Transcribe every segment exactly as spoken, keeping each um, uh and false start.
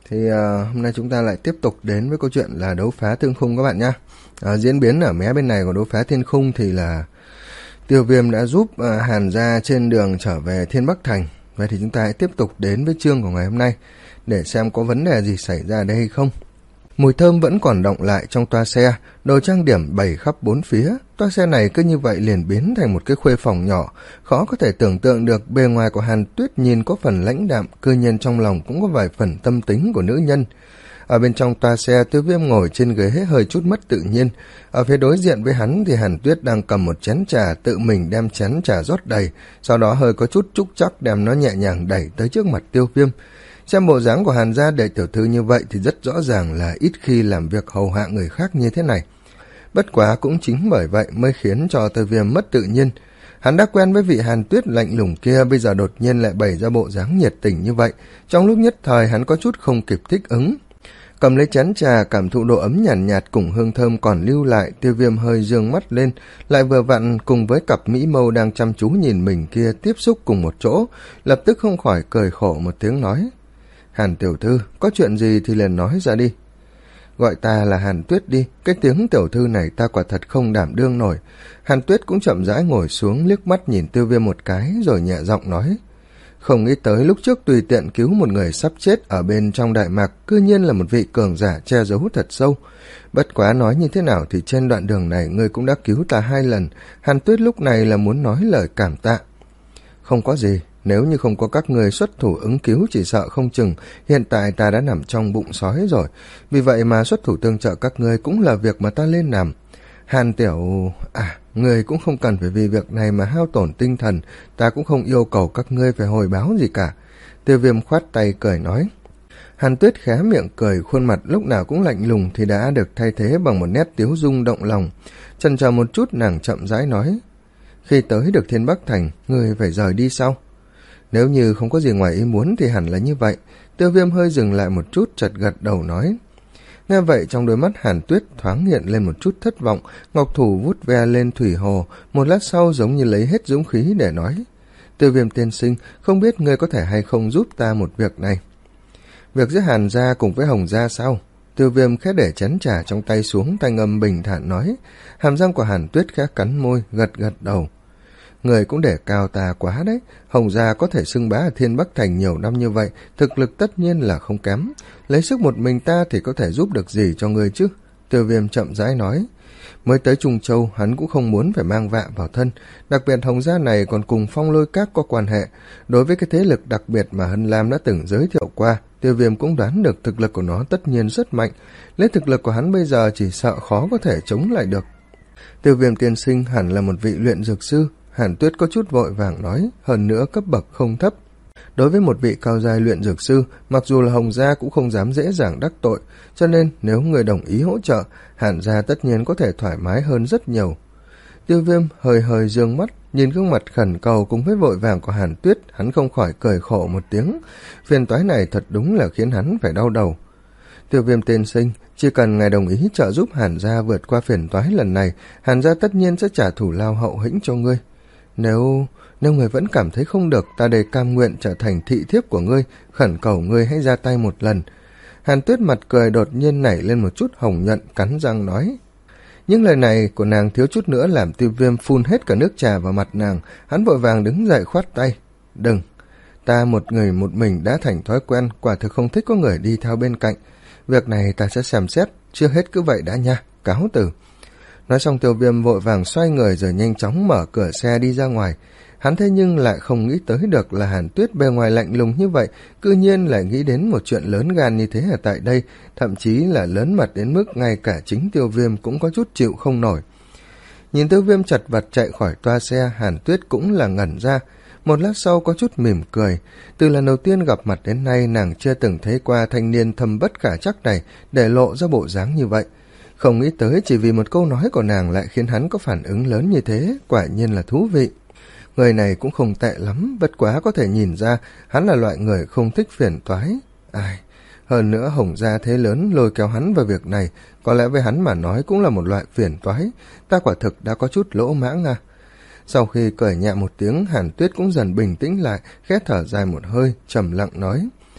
Thì à, hôm nay chúng ta lại tiếp tục đến với câu chuyện là đấu phá thương khung các bạn nhé. À, diễn biến ở mé bên này của đấu phá thiên khung thì là Tiêu Viêm đã giúp à, Hàn gia trên đường trở về Thiên Bắc Thành. Vậy thì chúng ta hãy tiếp tục đến với chương của ngày hôm nay để xem có vấn đề gì xảy ra đây hay không. Mùi thơm vẫn còn đọng lại trong toa xe, đồ trang điểm bày khắp bốn phía. Toa xe này cứ như vậy liền biến thành một cái khuê phòng nhỏ, khó có thể tưởng tượng được bề ngoài của Hàn Tuyết nhìn có phần lãnh đạm, cư nhiên trong lòng cũng có vài phần tâm tính của nữ nhân. Ở bên trong toa xe, Tiêu Viêm ngồi trên ghế hơi chút mất tự nhiên. Ở phía đối diện với hắn thì Hàn Tuyết đang cầm một chén trà, tự mình đem chén trà rót đầy, sau đó hơi có chút trúc chắc đem nó nhẹ nhàng đẩy tới trước mặt Tiêu Viêm. Xem bộ dáng của Hàn gia đệ tiểu thư như vậy thì rất rõ ràng là ít khi làm việc hầu hạ người khác như thế này. Bất quá cũng chính bởi vậy mới khiến cho Tiêu Viêm mất tự nhiên. Hắn đã quen với vị Hàn Tuyết lạnh lùng kia, bây giờ đột nhiên lại bày ra bộ dáng nhiệt tình như vậy. Trong lúc nhất thời hắn có chút không kịp thích ứng. Cầm lấy chén trà, cảm thụ độ ấm nhàn nhạt, nhạt cùng hương thơm còn lưu lại, Tiêu Viêm hơi dương mắt lên, lại vừa vặn cùng với cặp mỹ mâu đang chăm chú nhìn mình kia tiếp xúc cùng một chỗ, lập tức không khỏi cười khổ một tiếng nói: Hàn tiểu thư, có chuyện gì thì liền nói ra đi. Gọi ta là Hàn Tuyết đi, cái tiếng tiểu thư này ta quả thật không đảm đương nổi. Hàn Tuyết cũng chậm rãi ngồi xuống, liếc mắt nhìn Tiêu Viêm một cái rồi nhẹ giọng nói: Không nghĩ tới lúc trước tùy tiện cứu một người sắp chết ở bên trong Đại Mạc, cư nhiên là một vị cường giả che giấu thật sâu. Bất quá nói như thế nào thì trên đoạn đường này ngươi cũng đã cứu ta hai lần. Hàn Tuyết lúc này là muốn nói lời cảm tạ. Không có gì, nếu như không có các người xuất thủ ứng cứu chỉ sợ không chừng hiện tại ta đã nằm trong bụng sói rồi. Vì vậy mà xuất thủ tương trợ các ngươi cũng là việc mà ta lên làm. Hàn tiểu... À, người cũng không cần phải vì việc này mà hao tổn tinh thần, ta cũng không yêu cầu các ngươi phải hồi báo gì cả. Tiêu Viêm khoát tay cười nói. Hàn Tuyết khé miệng cười, khuôn mặt lúc nào cũng lạnh lùng thì đã được thay thế bằng một nét tiếu dung động lòng. Chần chờ một chút nàng chậm rãi nói: Khi tới được Thiên Bắc Thành, ngươi phải rời đi sau. Nếu như không có gì ngoài ý muốn thì hẳn là như vậy. Tiêu Viêm hơi dừng lại một chút, chợt gật đầu nói. Nghe vậy trong đôi mắt Hàn Tuyết thoáng hiện lên một chút thất vọng, ngọc thủ vuốt ve lên thủy hồ, một lát sau giống như lấy hết dũng khí để nói: Tiêu Viêm tiên sinh, không biết ngươi có thể hay không giúp ta một việc này. Việc giữa Hàn gia cùng với Hồng gia sao? Tiêu Viêm khẽ để chén trà trong tay xuống, thanh âm bình thản nói. Hàm răng của Hàn Tuyết khẽ cắn môi, gật gật đầu. Người cũng để cao ta quá đấy. Hồng gia có thể xưng bá ở Thiên Bắc Thành nhiều năm như vậy, thực lực tất nhiên là không kém. Lấy sức một mình ta thì có thể giúp được gì cho người chứ? Tiêu Viêm chậm rãi nói. Mới tới Trung Châu, hắn cũng không muốn phải mang vạ vào thân. Đặc biệt Hồng gia này còn cùng Phong Lôi Các có quan hệ. Đối với cái thế lực đặc biệt mà Hân Lam đã từng giới thiệu qua, Tiêu Viêm cũng đoán được thực lực của nó tất nhiên rất mạnh. Lấy thực lực của hắn bây giờ chỉ sợ khó có thể chống lại được. Tiêu Viêm tiên sinh hẳn là một vị luyện dược sư. Hàn Tuyết có chút vội vàng nói, hơn nữa cấp bậc không thấp. Đối với một vị cao giai luyện dược sư, mặc dù là Hồng gia cũng không dám dễ dàng đắc tội, cho nên nếu người đồng ý hỗ trợ, Hàn gia tất nhiên có thể thoải mái hơn rất nhiều. Tiêu Viêm hơi hơi dương mắt, nhìn gương mặt khẩn cầu cùng với vội vàng của Hàn Tuyết, hắn không khỏi cười khổ một tiếng. Phiền toái này thật đúng là khiến hắn phải đau đầu. Tiêu Viêm tiên sinh, chỉ cần ngài đồng ý trợ giúp Hàn gia vượt qua phiền toái lần này, Hàn gia tất nhiên sẽ trả thù lao hậu hĩnh cho ngươi. Nếu... nếu người vẫn cảm thấy không được, ta đầy cam nguyện trở thành thị thiếp của ngươi, khẩn cầu ngươi hãy ra tay một lần. Hàn Tuyết mặt cười đột nhiên nảy lên một chút hồng nhuận, cắn răng nói. Những lời này của nàng thiếu chút nữa làm Tiêu Viêm phun hết cả nước trà vào mặt nàng. Hắn vội vàng đứng dậy khoát tay. Đừng, ta một người một mình đã thành thói quen, quả thực không thích có người đi theo bên cạnh. Việc này ta sẽ xem xét, chưa hết cứ vậy đã nha, cáo từ. Nói xong Tiêu Viêm vội vàng xoay người rồi nhanh chóng mở cửa xe đi ra ngoài. Hắn thế nhưng lại không nghĩ tới được là Hàn Tuyết bề ngoài lạnh lùng như vậy, cư nhiên lại nghĩ đến một chuyện lớn gan như thế ở tại đây, thậm chí là lớn mật đến mức ngay cả chính Tiêu Viêm cũng có chút chịu không nổi. Nhìn Tiêu Viêm chật vật chạy khỏi toa xe, Hàn Tuyết cũng là ngẩn ra, một lát sau có chút mỉm cười. Từ lần đầu tiên gặp mặt đến nay, nàng chưa từng thấy qua thanh niên thâm bất khả trắc này để lộ ra bộ dáng như vậy. Không nghĩ tới chỉ vì một câu nói của nàng lại khiến hắn có phản ứng lớn như thế, quả nhiên là thú vị. Người này cũng không tệ lắm, bất quá có thể nhìn ra hắn là loại người không thích phiền toái. Ai, hơn nữa Hồng gia thế lớn lôi kéo hắn vào việc này, có lẽ với hắn mà nói cũng là một loại phiền toái. Ta quả thực đã có chút lỗ mãng à. Sau khi cười nhẹ một tiếng, Hàn Tuyết cũng dần bình tĩnh lại, khẽ thở dài một hơi, trầm lặng nói.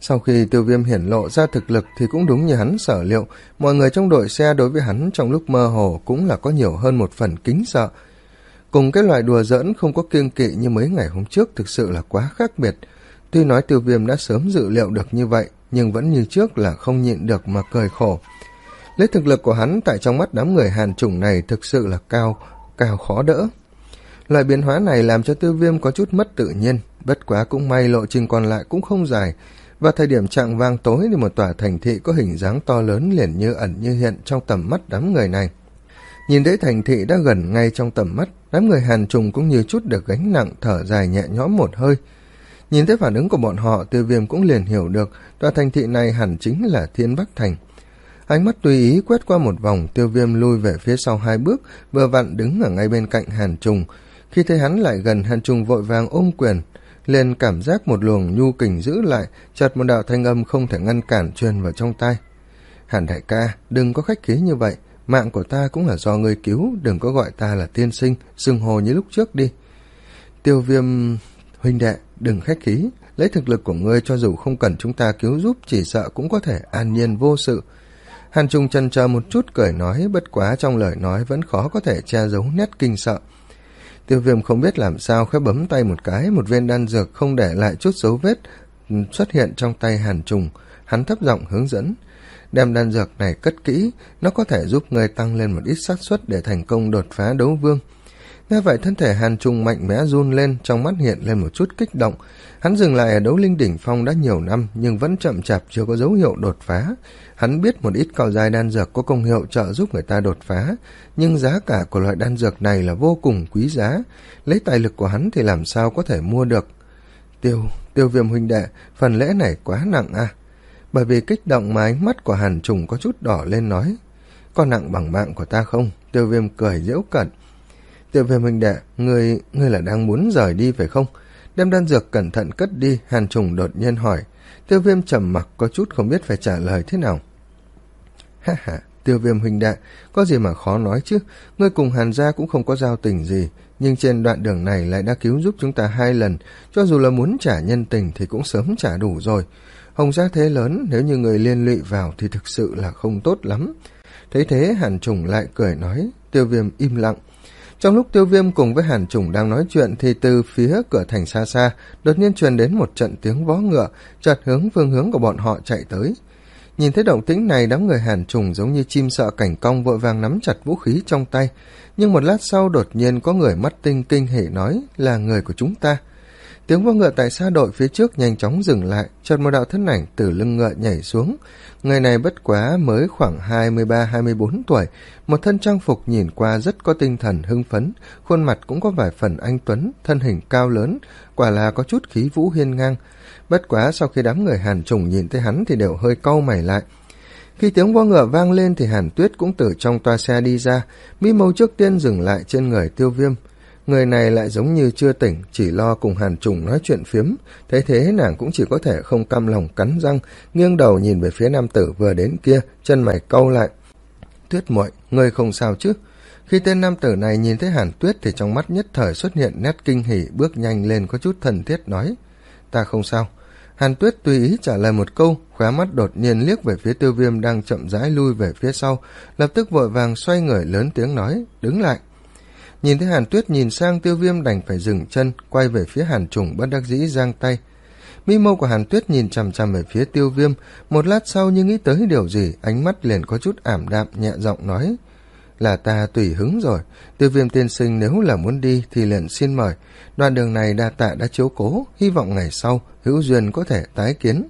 Sau khi Tiêu Viêm hiển lộ ra thực lực thì cũng đúng như hắn sở liệu, mọi người trong đội xe đối với hắn trong lúc mơ hồ cũng là có nhiều hơn một phần kính sợ. Cùng cái loại đùa giỡn không có kiêng kỵ như mấy ngày hôm trước thực sự là quá khác biệt. Tuy nói Tiêu Viêm đã sớm dự liệu được như vậy, nhưng vẫn như trước là không nhịn được mà cười khổ. Lấy thực lực của hắn tại trong mắt đám người Hàn chủng này thực sự là cao, cao khó đỡ. Loại biến hóa này làm cho Tiêu Viêm có chút mất tự nhiên, bất quá cũng may lộ trình còn lại cũng không dài. Vào thời điểm chạng vang tối thì một tòa thành thị có hình dáng to lớn liền như ẩn như hiện trong tầm mắt đám người này. Nhìn thấy thành thị đã gần ngay trong tầm mắt, đám người Hàn trùng cũng như chút được gánh nặng, thở dài nhẹ nhõm một hơi. Nhìn thấy phản ứng của bọn họ, Tiêu Viêm cũng liền hiểu được tòa thành thị này hẳn chính là Thiên Bắc Thành. Ánh mắt tùy ý quét qua một vòng, Tiêu Viêm lui về phía sau hai bước, vừa vặn đứng ở ngay bên cạnh Hàn Trùng. Khi thấy hắn lại gần, Hàn Trùng vội vàng ôm quyền, liền cảm giác một luồng nhu kình giữ lại, chợt một đạo thanh âm không thể ngăn cản truyền vào trong tai. Hàn đại ca, đừng có khách khí như vậy, mạng của ta cũng là do ngươi cứu, đừng có gọi ta là tiên sinh, xưng hô như lúc trước đi. Tiêu Viêm huynh đệ, đừng khách khí, lấy thực lực của ngươi cho dù không cần chúng ta cứu giúp, chỉ sợ cũng có thể an nhiên vô sự. Hàn Trung chần chờ một chút cười nói, bất quá trong lời nói vẫn khó có thể che giấu nét kinh sợ. Tiêu Viêm không biết làm sao khẽ bấm tay một cái, một viên đan dược không để lại chút dấu vết xuất hiện trong tay Hàn Trùng. Hắn thấp giọng hướng dẫn, đem đan dược này cất kỹ, nó có thể giúp ngươi tăng lên một ít xác suất để thành công đột phá đấu vương. Nghe vậy thân thể Hàn Trung mạnh mẽ run lên, trong mắt hiện lên một chút kích động. Hắn dừng lại ở đấu linh đỉnh phong đã nhiều năm nhưng vẫn chậm chạp chưa có dấu hiệu đột phá. Hắn biết một ít cao giai đan dược có công hiệu trợ giúp người ta đột phá, nhưng giá cả của loại đan dược này là vô cùng quý giá, lấy tài lực của hắn thì làm sao có thể mua được. Tiêu, Tiêu Viêm huynh đệ, phần lễ này quá nặng à? Bởi vì kích động mà ánh mắt của Hàn Trùng có chút đỏ lên nói, có nặng bằng mạng của ta không? Tiêu Viêm cười giễu cợt. Tiêu Viêm huynh đệ, ngươi, ngươi là đang muốn rời đi phải không? Đem đan dược cẩn thận cất đi, Hàn Trùng đột nhiên hỏi. Tiêu Viêm trầm mặc có chút không biết phải trả lời thế nào. Ha ha, Tiêu Viêm huynh đệ, có gì mà khó nói chứ, ngươi cùng Hàn gia cũng không có giao tình gì, nhưng trên đoạn đường này lại đã cứu giúp chúng ta hai lần, cho dù là muốn trả nhân tình thì cũng sớm trả đủ rồi. Hồng gia thế lớn, nếu như người liên lụy vào thì thực sự là không tốt lắm. Thấy thế Hàn Trùng lại cười nói. Tiêu Viêm im lặng. Trong lúc Tiêu Viêm cùng với Hàn Trùng đang nói chuyện thì từ phía cửa thành xa xa đột nhiên truyền đến một trận tiếng vó ngựa, chợt hướng phương hướng của bọn họ chạy tới. Nhìn thấy động tĩnh này, đám người Hàn Trùng giống như chim sợ cảnh cong vội vàng nắm chặt vũ khí trong tay, nhưng một lát sau đột nhiên có người mắt tinh kinh hỉ nói là người của chúng ta. Tiếng vó ngựa tại xa đội phía trước nhanh chóng dừng lại, chợt một đạo thân ảnh từ lưng ngựa nhảy xuống. Người này bất quá mới khoảng hai mươi ba hai mươi bốn tuổi, một thân trang phục nhìn qua rất có tinh thần hưng phấn, khuôn mặt cũng có vài phần anh tuấn, thân hình cao lớn, quả là có chút khí vũ hiên ngang. Bất quá sau khi đám người Hàn Trùng nhìn thấy hắn thì đều hơi cau mày lại. Khi tiếng vó ngựa vang lên thì Hàn Tuyết cũng từ trong toa xe đi ra, mi mâu trước tiên dừng lại trên người Tiêu Viêm. Người này lại giống như chưa tỉnh, chỉ lo cùng Hàn Trùng nói chuyện phiếm, thấy thế nàng cũng chỉ có thể không cam lòng cắn răng, nghiêng đầu nhìn về phía nam tử vừa đến kia, chân mày cau lại. Tuyết muội, ngươi không sao chứ? Khi tên nam tử này nhìn thấy Hàn Tuyết thì trong mắt nhất thời xuất hiện nét kinh hỉ, bước nhanh lên có chút thân thiết nói, ta không sao. Hàn Tuyết tùy ý trả lời một câu, khóe mắt đột nhiên liếc về phía Tiêu Viêm đang chậm rãi lui về phía sau, lập tức vội vàng xoay người lớn tiếng nói, đứng lại. Nhìn thấy Hàn Tuyết nhìn sang, Tiêu Viêm đành phải dừng chân, quay về phía Hàn Trùng bất đắc dĩ giang tay. Mi mâu của Hàn Tuyết nhìn chằm chằm về phía Tiêu Viêm, một lát sau như nghĩ tới điều gì, ánh mắt liền có chút ảm đạm, nhẹ giọng nói, là ta tùy hứng rồi. Tiêu Viêm tiên sinh nếu là muốn đi thì liền xin mời, đoạn đường này đa tạ đã chiếu cố, hy vọng ngày sau hữu duyên có thể tái kiến.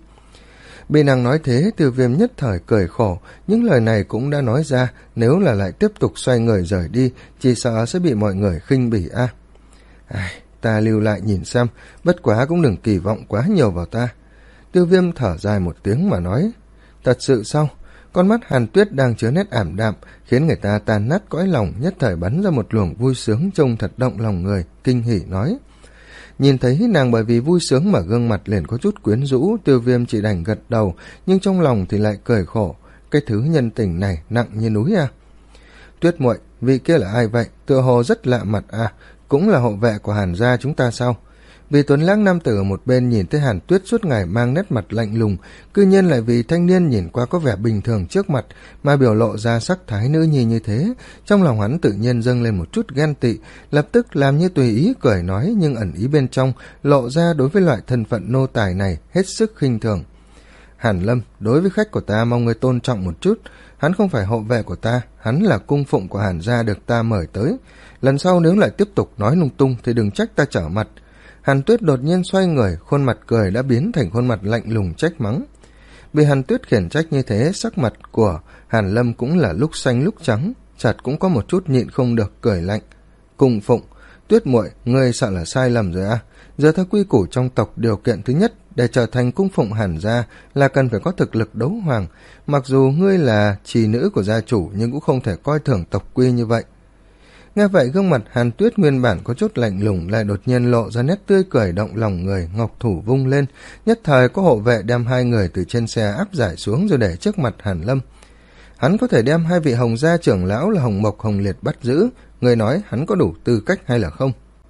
Bị nàng nói thế, Tiêu Viêm nhất thời cười khổ, những lời này cũng đã nói ra, nếu là lại tiếp tục xoay người rời đi, chỉ sợ sẽ bị mọi người khinh bỉ a. À. Ai, ta lưu lại nhìn xem, bất quá cũng đừng kỳ vọng quá nhiều vào ta. Tiêu Viêm thở dài một tiếng mà nói, thật sự sao? Con mắt Hàn Tuyết đang chứa nét ảm đạm, khiến người ta tan nát cõi lòng, nhất thời bắn ra một luồng vui sướng trông thật động lòng người, kinh hỉ nói. Nhìn thấy nàng bởi vì vui sướng mà gương mặt liền có chút quyến rũ, Tiêu Viêm chỉ đành gật đầu, nhưng trong lòng thì lại cười khổ, cái thứ nhân tình này nặng như núi à. Tuyết muội, vị kia là ai vậy? Tựa hồ rất lạ mặt à, cũng là hộ vệ của Hàn gia chúng ta sao? Vì tuấn lãng nam tử ở một bên nhìn thấy Hàn Tuyết suốt ngày mang nét mặt lạnh lùng, cư nhiên lại vì thanh niên nhìn qua có vẻ bình thường trước mặt mà biểu lộ ra sắc thái nữ nhi như thế, trong lòng hắn tự nhiên dâng lên một chút ghen tị, lập tức làm như tùy ý cười nói, nhưng ẩn ý bên trong lộ ra đối với loại thân phận nô tài này hết sức khinh thường. Hàn Lâm, đối với khách của ta mong người tôn trọng một chút, hắn không phải hộ vệ của ta, hắn là cung phụng của Hàn gia được ta mời tới, lần sau nếu lại tiếp tục nói lung tung thì đừng trách ta trở mặt. Hàn Tuyết đột nhiên xoay người, khuôn mặt cười đã biến thành khuôn mặt lạnh lùng trách mắng. Bị Hàn Tuyết khiển trách như thế, sắc mặt của Hàn Lâm cũng là lúc xanh lúc trắng, chợt cũng có một chút nhịn không được cười lạnh. Cung phụng, Tuyết muội, ngươi sợ là sai lầm rồi à? Giờ theo quy củ trong tộc, điều kiện thứ nhất để trở thành cung phụng Hàn gia là cần phải có thực lực đấu hoàng. Mặc dù ngươi là trì nữ của gia chủ nhưng cũng không thể coi thường tộc quy như vậy. Nghe vậy, gương mặt Hàn Tuyết nguyên bản có chút lạnh lùng lại đột nhiên lộ ra nét tươi cười động lòng người, ngọc thủ vung lên, nhất thời có hộ vệ đem hai người từ trên xe áp giải xuống rồi để trước mặt Hàn Lâm. Hắn có thể đem hai vị Hồng gia trưởng lão là Hồng Mộc, Hồng Liệt bắt giữ, người nói hắn có đủ tư cách hay là không?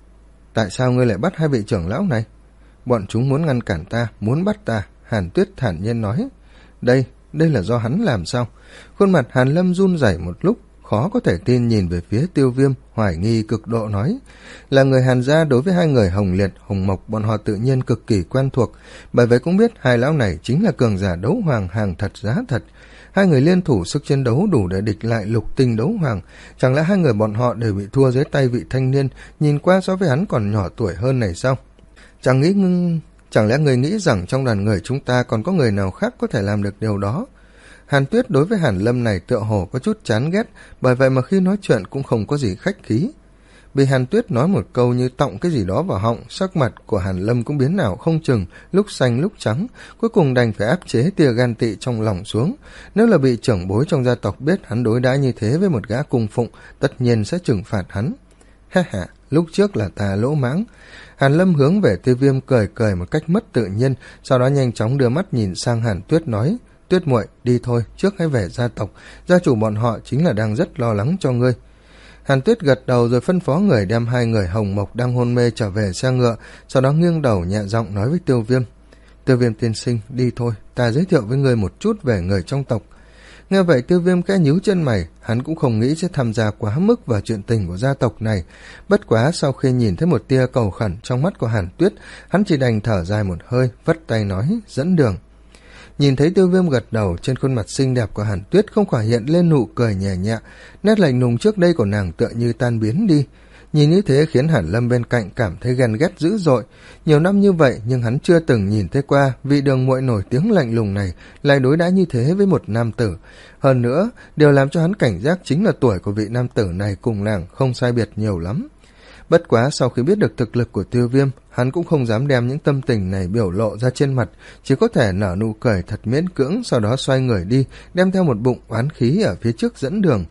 Tại sao ngươi lại bắt hai vị trưởng lão này? Bọn chúng muốn ngăn cản ta, muốn bắt ta, Hàn Tuyết thản nhiên nói. Đây, đây là do hắn làm sao? Khuôn mặt Hàn Lâm run rẩy một lúc, khó có thể tin nhìn về phía Tiêu Viêm, hoài nghi cực độ nói. Là người Hàn gia, đối với hai người Hồng Liệt, Hồng Mộc bọn họ tự nhiên cực kỳ quen thuộc, bởi vậy cũng biết hai lão này chính là cường giả đấu hoàng hàng thật giá thật. Hai người liên thủ sức chiến đấu đủ để địch lại lục tinh đấu hoàng, chẳng lẽ hai người bọn họ đều bị thua dưới tay vị thanh niên nhìn qua so với hắn còn nhỏ tuổi hơn này sao? Chẳng nghĩ ngưng... Chẳng lẽ người nghĩ rằng trong đoàn người chúng ta còn có người nào khác có thể làm được điều đó? Hàn Tuyết đối với Hàn Lâm này tựa hồ có chút chán ghét, bởi vậy mà khi nói chuyện cũng không có gì khách khí. Bị Hàn Tuyết nói một câu như tọng cái gì đó vào họng, sắc mặt của Hàn Lâm cũng biến nào không chừng, lúc xanh lúc trắng, cuối cùng đành phải áp chế tia gan tị trong lòng xuống. Nếu là bị trưởng bối trong gia tộc biết hắn đối đãi như thế với một gã cung phụng, tất nhiên sẽ trừng phạt hắn. Ha ha, lúc trước là ta lỗ mãng. Hàn Lâm hướng về Tiêu Viêm cười cười một cách mất tự nhiên, sau đó nhanh chóng đưa mắt nhìn sang Hàn Tuyết nói, Tuyết muội, đi thôi, trước hãy về gia tộc, gia chủ bọn họ chính là đang rất lo lắng cho ngươi. Hàn Tuyết gật đầu rồi phân phó người đem hai người Hồng Mộc đang hôn mê trở về xe ngựa, sau đó nghiêng đầu nhẹ giọng nói với Tiêu Viêm. Tiêu Viêm tiên sinh, đi thôi, ta giới thiệu với ngươi một chút về người trong tộc. Nghe vậy Tiêu Viêm khẽ nhíu chân mày, hắn cũng không nghĩ sẽ tham gia quá mức vào chuyện tình của gia tộc này. Bất quá sau khi nhìn thấy một tia cầu khẩn trong mắt của Hàn Tuyết, hắn chỉ đành thở dài một hơi, vất tay nói, dẫn đường. Nhìn thấy Tiêu Viêm gật đầu, trên khuôn mặt xinh đẹp của Hàn Tuyết không khỏi hiện lên nụ cười nhẹ nhẹ, nét lạnh lùng trước đây của nàng tựa như tan biến đi. Nhìn như thế khiến Hàn Lâm bên cạnh cảm thấy ghen ghét dữ dội. Nhiều năm như vậy nhưng hắn chưa từng nhìn thấy qua vị đường muội nổi tiếng lạnh lùng này lại đối đãi như thế với một nam tử. Hơn nữa, điều làm cho hắn cảnh giác chính là tuổi của vị nam tử này cùng nàng không sai biệt nhiều lắm. Bất quá sau khi biết được thực lực của Tiêu Viêm, hắn cũng không dám đem những tâm tình này biểu lộ ra trên mặt, chỉ có thể nở nụ cười thật miễn cưỡng, sau đó xoay người đi, đem theo một bụng oán khí ở phía trước dẫn đường.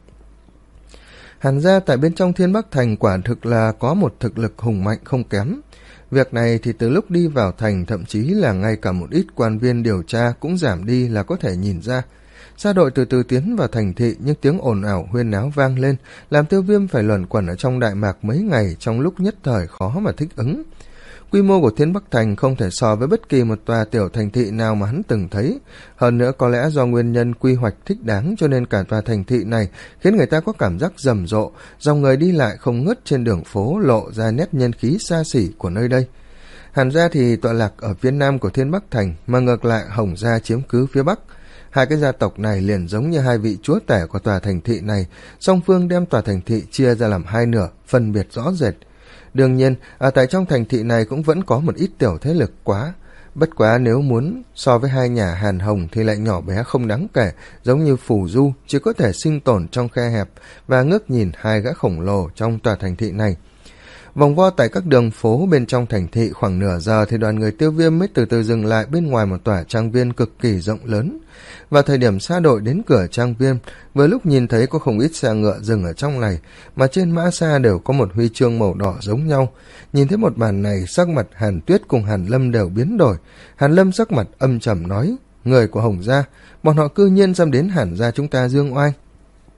Hàn gia tại bên trong Thiên Bắc Thành quả thực là có một thực lực hùng mạnh không kém. Việc này thì từ lúc đi vào thành, thậm chí là ngay cả một ít quan viên điều tra cũng giảm đi là có thể nhìn ra. Xa đội từ từ tiến vào thành thị, nhưng tiếng ồn ào huyên náo vang lên, làm Tiêu Viêm phải luẩn quẩn ở trong Đại Mạc mấy ngày, trong lúc nhất thời khó mà thích ứng. Quy mô của Thiên Bắc Thành không thể so với bất kỳ một tòa tiểu thành thị nào mà hắn từng thấy. Hơn nữa có lẽ do nguyên nhân quy hoạch thích đáng cho nên cả tòa thành thị này khiến người ta có cảm giác rầm rộ, dòng người đi lại không ngớt trên đường phố, lộ ra nét nhân khí xa xỉ của nơi đây. Hàn gia thì tọa lạc ở phía nam của Thiên Bắc Thành, mà ngược lại Hồng gia chiếm cứ phía bắc. Hai cái gia tộc này liền giống như hai vị chúa tể của tòa thành thị này, song phương đem tòa thành thị chia ra làm hai nửa, phân biệt rõ rệt. Đương nhiên, ở tại trong thành thị này cũng vẫn có một ít tiểu thế lực quá. Bất quá nếu muốn so với hai nhà Hàn Hồng thì lại nhỏ bé không đáng kể, giống như Phù Du, chỉ có thể sinh tồn trong khe hẹp và ngước nhìn hai gã khổng lồ trong tòa thành thị này. Vòng vo tại các đường phố bên trong thành thị khoảng nửa giờ thì đoàn người Tiêu Viêm mới từ từ dừng lại bên ngoài một tòa trang viên cực kỳ rộng lớn. Vào thời điểm xa đội đến cửa trang viên, vừa lúc nhìn thấy có không ít xe ngựa dừng ở trong này, mà trên mã xa đều có một huy chương màu đỏ giống nhau. Nhìn thấy một màn này, sắc mặt Hàn Tuyết cùng Hàn Lâm đều biến đổi. Hàn Lâm sắc mặt âm trầm nói, người của Hồng gia, bọn họ cư nhiên dám đến Hàn gia chúng ta dương oai.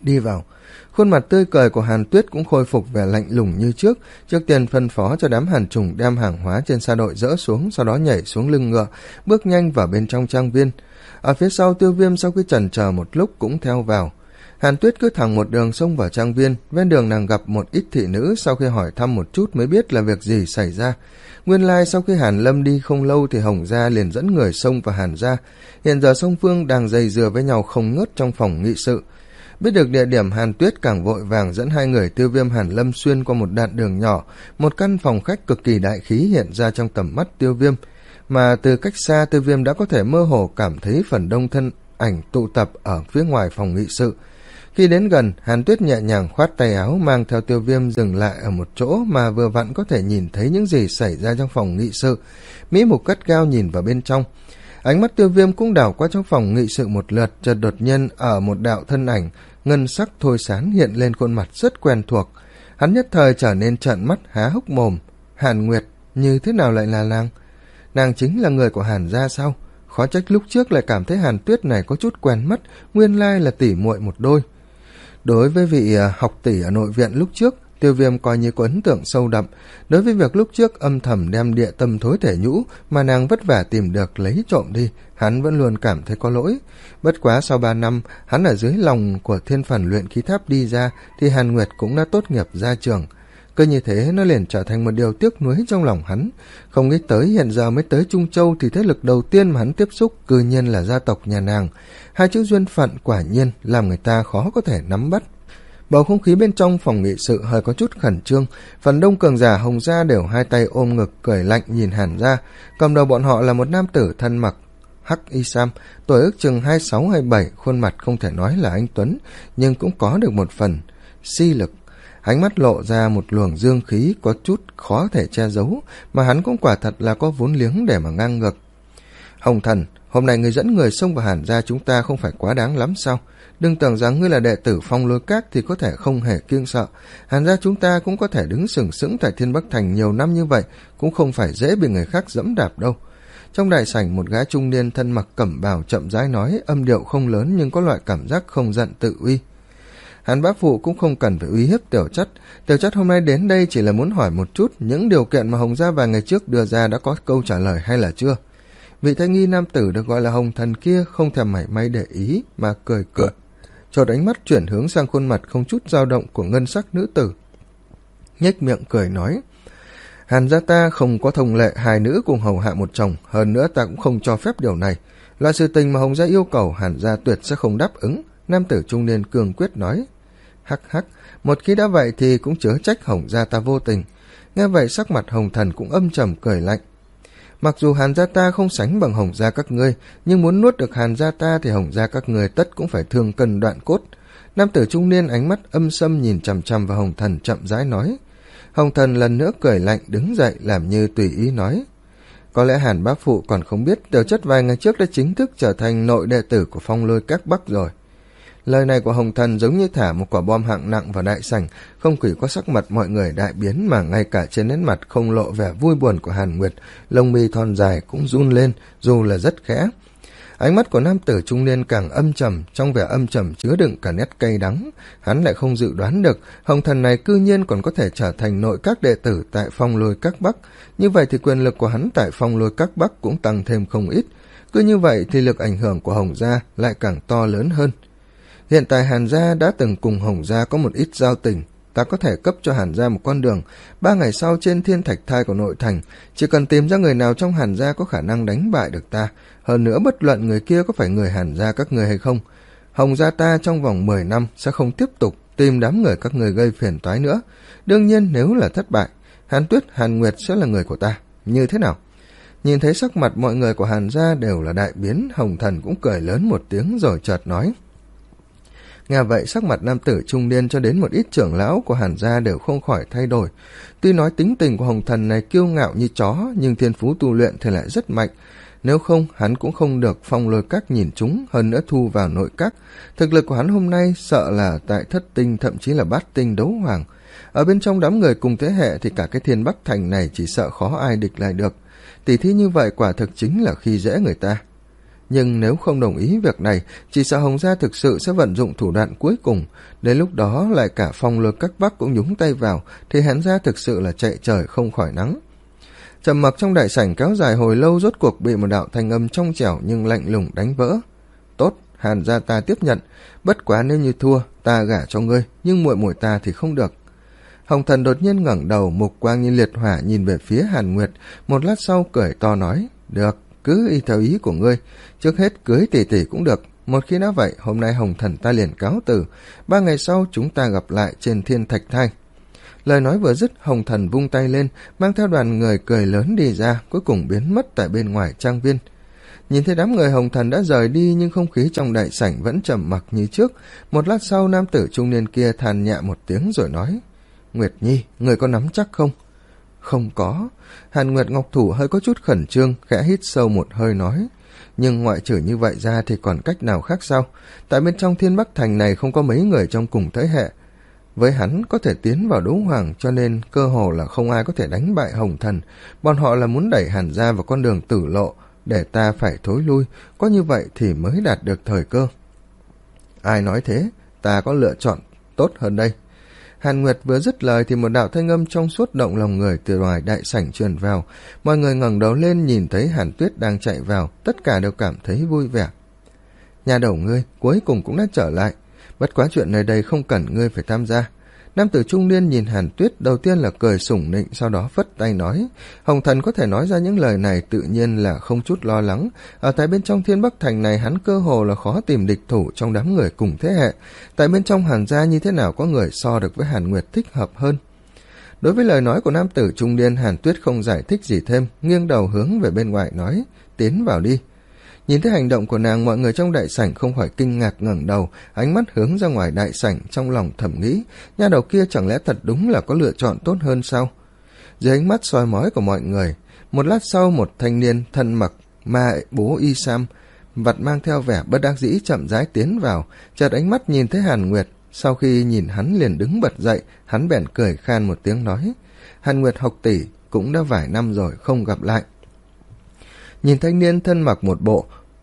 đi vào. Khuôn mặt tươi cười của Hàn Tuyết cũng khôi phục vẻ lạnh lùng như trước, trước tiên phân phó cho đám hàn trùng đem hàng hóa trên sa đội dỡ xuống, sau đó nhảy xuống lưng ngựa, bước nhanh vào bên trong trang viên. Ở phía sau Tiêu Viêm sau khi chần chờ một lúc cũng theo vào. Hàn Tuyết cứ thẳng một đường xông vào trang viên, ven đường nàng gặp một ít thị nữ, sau khi hỏi thăm một chút mới biết là việc gì xảy ra. Nguyên lai sau khi Hàn Lâm đi không lâu thì Hồng Gia liền dẫn người xông vào Hàn Gia, hiện giờ song phương đang dây dưa với nhau không ngớt trong phòng nghị sự. Biết được địa điểm, Hàn Tuyết càng vội vàng dẫn hai người Tiêu Viêm Hàn Lâm xuyên qua một đoạn đường nhỏ, một căn phòng khách cực kỳ đại khí hiện ra trong tầm mắt Tiêu Viêm, mà từ cách xa Tiêu Viêm đã có thể mơ hồ cảm thấy phần đông thân ảnh tụ tập ở phía ngoài phòng nghị sự. Khi đến gần, Hàn Tuyết nhẹ nhàng khoát tay áo mang theo Tiêu Viêm dừng lại ở một chỗ mà vừa vặn có thể nhìn thấy những gì xảy ra trong phòng nghị sự. Mỹ mục cắt gao nhìn vào bên trong. Ánh mắt Tiêu Viêm cũng đảo qua trong phòng nghị sự một lượt, chợt đột nhiên ở một đạo thân ảnh ngân sắc thôi sán hiện lên khuôn mặt rất quen thuộc. Hắn nhất thời trở nên trợn mắt há hốc mồm. Hàn Nguyệt, như thế nào lại là nàng? Nàng chính là người của Hàn Gia sao? Khó trách lúc trước lại cảm thấy Hàn Tuyết này có chút quen mắt, nguyên lai là tỷ muội một đôi. Đối với vị học tỷ ở nội viện lúc trước, Tiêu Viêm coi như có ấn tượng sâu đậm. Đối với việc lúc trước âm thầm đem địa tâm thối thể nhũ mà nàng vất vả tìm được lấy trộm đi, hắn vẫn luôn cảm thấy có lỗi. Bất quá sau ba năm, hắn ở dưới lòng của thiên phần luyện khí tháp đi ra thì Hàn Nguyệt cũng đã tốt nghiệp ra trường. Cứ như thế nó liền trở thành một điều tiếc nuối trong lòng hắn. Không nghĩ tới hiện giờ mới tới Trung Châu thì thế lực đầu tiên mà hắn tiếp xúc cư nhiên là gia tộc nhà nàng. Hai chữ duyên phận quả nhiên làm người ta khó có thể nắm bắt. Bầu không khí bên trong phòng nghị sự hơi có chút khẩn trương, phần đông cường giả Hồng Gia đều hai tay ôm ngực cười lạnh nhìn Hàn Gia. Cầm đầu bọn họ là một nam tử thân mặc hắc y sam, tuổi ước chừng hai sáu hai bảy, khuôn mặt không thể nói là anh tuấn, nhưng cũng có được một phần si lực. Ánh mắt lộ ra một luồng dương khí có chút khó thể che giấu, mà hắn cũng quả thật là có vốn liếng để mà ngang ngược. Hồng Thần, hôm nay người dẫn người xông vào Hàn Gia chúng ta không phải quá đáng lắm sao? Đừng tưởng rằng ngươi là đệ tử Phong Lôi Các thì có thể không hề kiêng sợ. Hàn Gia chúng ta cũng có thể đứng sừng sững tại Thiên Bắc Thành nhiều năm như vậy, cũng không phải dễ bị người khác dẫm đạp đâu. Trong đại sảnh, một gã trung niên thân mặc cẩm bào chậm rãi nói, âm điệu không lớn nhưng có loại cảm giác không giận tự uy. Hàn bá phụ cũng không cần phải uy hiếp Tiểu Chất. Tiểu Chất hôm nay đến đây chỉ là muốn hỏi một chút, những điều kiện mà Hồng Gia vài ngày trước đưa ra đã có câu trả lời hay là chưa? Vị thanh nghi nam tử được gọi là Hồng Thần kia không thèm mảy may để ý mà cười cười, chợt ánh mắt chuyển hướng sang khuôn mặt không chút dao động của ngân sắc nữ tử, nhếch miệng cười nói: Hàn gia ta không có thông lệ hai nữ cùng hầu hạ một chồng, hơn nữa ta cũng không cho phép điều này. Loại sự tình mà Hồng gia yêu cầu Hàn gia tuyệt sẽ không đáp ứng. Nam tử trung niên cương quyết nói. Hắc hắc, một khi đã vậy thì cũng chớ trách Hồng gia ta vô tình. Nghe vậy sắc mặt Hồng Thần cũng âm trầm cười lạnh. Mặc dù Hàn gia ta không sánh bằng Hồng gia các ngươi, nhưng muốn nuốt được Hàn gia ta thì Hồng gia các ngươi tất cũng phải thương cân đoạn cốt. Nam tử trung niên ánh mắt âm sâm nhìn chằm chằm vào Hồng Thần chậm rãi nói. Hồng Thần lần nữa cười lạnh đứng dậy làm như tùy ý nói. Có lẽ Hàn bá phụ còn không biết Tiểu Chất vài ngày trước đã chính thức trở thành nội đệ tử của Phong Lôi Các Bắc rồi. Lời này của Hồng Thần giống như thả một quả bom hạng nặng vào đại sảnh, không chỉ có sắc mặt mọi người đại biến mà ngay cả trên nét mặt không lộ vẻ vui buồn của Hàn Nguyệt, lông mi thon dài cũng run lên dù là rất khẽ. Ánh mắt của nam tử trung niên càng âm trầm, trong vẻ âm trầm chứa đựng cả nét cay đắng. Hắn lại không dự đoán được Hồng Thần này cư nhiên còn có thể trở thành nội các đệ tử tại Phong Lôi Các Bắc. Như vậy thì quyền lực của hắn tại Phong Lôi Các Bắc cũng tăng thêm không ít. Cứ như vậy thì lực ảnh hưởng của Hồng gia lại càng to lớn hơn. Hiện tại Hàn gia đã từng cùng Hồng gia có một ít giao tình, ta có thể cấp cho Hàn gia một con đường. Ba ngày sau trên thiên thạch thai của nội thành, chỉ cần tìm ra người nào trong Hàn gia có khả năng đánh bại được ta, hơn nữa bất luận người kia có phải người Hàn gia các người hay không, Hồng gia ta trong vòng mười năm sẽ không tiếp tục tìm đám người các người gây phiền toái nữa. Đương nhiên nếu là thất bại, Hàn Tuyết, Hàn Nguyệt sẽ là người của ta. Như thế nào? Nhìn thấy sắc mặt mọi người của Hàn gia đều là đại biến, Hồng Thần cũng cười lớn một tiếng rồi chợt nói. Nghe vậy sắc mặt nam tử trung niên cho đến một ít trưởng lão của Hàn gia đều không khỏi thay đổi. Tuy nói tính tình của Hồng Thần này kiêu ngạo như chó, nhưng thiên phú tu luyện thì lại rất mạnh. Nếu không, hắn cũng không được Phong Lôi Các nhìn chúng, hơn nữa thu vào nội các. Thực lực của hắn hôm nay sợ là tại thất tinh, thậm chí là bát tinh đấu hoàng. Ở bên trong đám người cùng thế hệ thì cả cái Thiên Bắc Thành này chỉ sợ khó ai địch lại được. Tỷ thí như vậy quả thực chính là khi dễ người ta. nhưng nếu không đồng ý việc này, chỉ sợ Hồng gia thực sự sẽ vận dụng thủ đoạn cuối cùng. Đến lúc đó lại cả Phong Lôi Các Bắc cũng nhúng tay vào, thì Hàn gia thực sự là chạy trời không khỏi nắng. Trầm mặc trong đại sảnh kéo dài hồi lâu, rốt cuộc bị một đạo thanh âm trong trẻo nhưng lạnh lùng đánh vỡ. Tốt, Hàn gia ta tiếp nhận, bất quá nếu như thua, ta gả cho ngươi, nhưng muội muội ta thì không được. Hồng Thần đột nhiên ngẩng đầu, mục quang như liệt hỏa nhìn về phía Hàn Nguyệt, một lát sau cười to nói, được, cứ y theo ý của ngươi, trước hết cưới tỷ tỷ cũng được. Một khi đã vậy, hôm nay Hồng Thần ta liền cáo từ, ba ngày sau chúng ta gặp lại trên Thiên Thạch Thai. Lời nói vừa dứt, Hồng Thần vung tay lên, mang theo đoàn người cười lớn đi ra, cuối cùng biến mất tại bên ngoài trang viên. Nhìn thấy đám người Hồng Thần đã rời đi, nhưng không khí trong đại sảnh vẫn trầm mặc như trước. Một lát sau, nam tử trung niên kia than nhẹ một tiếng rồi nói, Nguyệt Nhi, người có nắm chắc không? Không có. Hàn Nguyệt Ngọc Thủ hơi có chút khẩn trương, khẽ hít sâu một hơi nói, nhưng ngoại trừ như vậy ra thì còn cách nào khác sao? Tại bên trong Thiên Bắc Thành này không có mấy người trong cùng thế hệ. Với hắn có thể tiến vào đấu hoàng, cho nên cơ hồ là không ai có thể đánh bại Hồng Thần. Bọn họ là muốn đẩy Hàn gia vào con đường tử lộ, để ta phải thối lui, có như vậy thì mới đạt được thời cơ. Ai nói thế? Ta có lựa chọn tốt hơn đây. Hàn Nguyệt vừa dứt lời thì một đạo thanh âm trong suốt động lòng người từ ngoài đại sảnh truyền vào. Mọi người ngẩng đầu lên nhìn thấy Hàn Tuyết đang chạy vào, tất cả đều cảm thấy vui vẻ. Nhà đầu ngươi cuối cùng cũng đã trở lại, bất quá chuyện nơi đây không cần ngươi phải tham gia. Nam tử trung niên nhìn Hàn Tuyết, đầu tiên là cười sủng nịnh, sau đó phất tay nói, Hồng Thần có thể nói ra những lời này tự nhiên là không chút lo lắng. Ở tại bên trong Thiên Bắc Thành này hắn cơ hồ là khó tìm địch thủ trong đám người cùng thế hệ. Tại bên trong Hàn gia như thế nào có người so được với Hàn Nguyệt thích hợp hơn. Đối với lời nói của nam tử trung niên, Hàn Tuyết không giải thích gì thêm, nghiêng đầu hướng về bên ngoài nói, tiến vào đi. Nhìn thấy hành động của nàng, mọi người trong đại sảnh không khỏi kinh ngạc ngẩng đầu, ánh mắt hướng ra ngoài đại sảnh, trong lòng thầm nghĩ, nha đầu kia chẳng lẽ thật đúng là có lựa chọn tốt hơn sao? Dưới ánh mắt soi mói của mọi người, một lát sau một thanh niên thân mặc ma bố y sam, vặt mang theo vẻ bất đắc dĩ chậm rãi tiến vào, chợt ánh mắt nhìn thấy Hàn Nguyệt, sau khi nhìn hắn liền đứng bật dậy, hắn bèn cười khan một tiếng nói, Hàn Nguyệt học tỷ, cũng đã vài năm rồi không gặp lại. Nhìn thanh niên thân mặc một bộ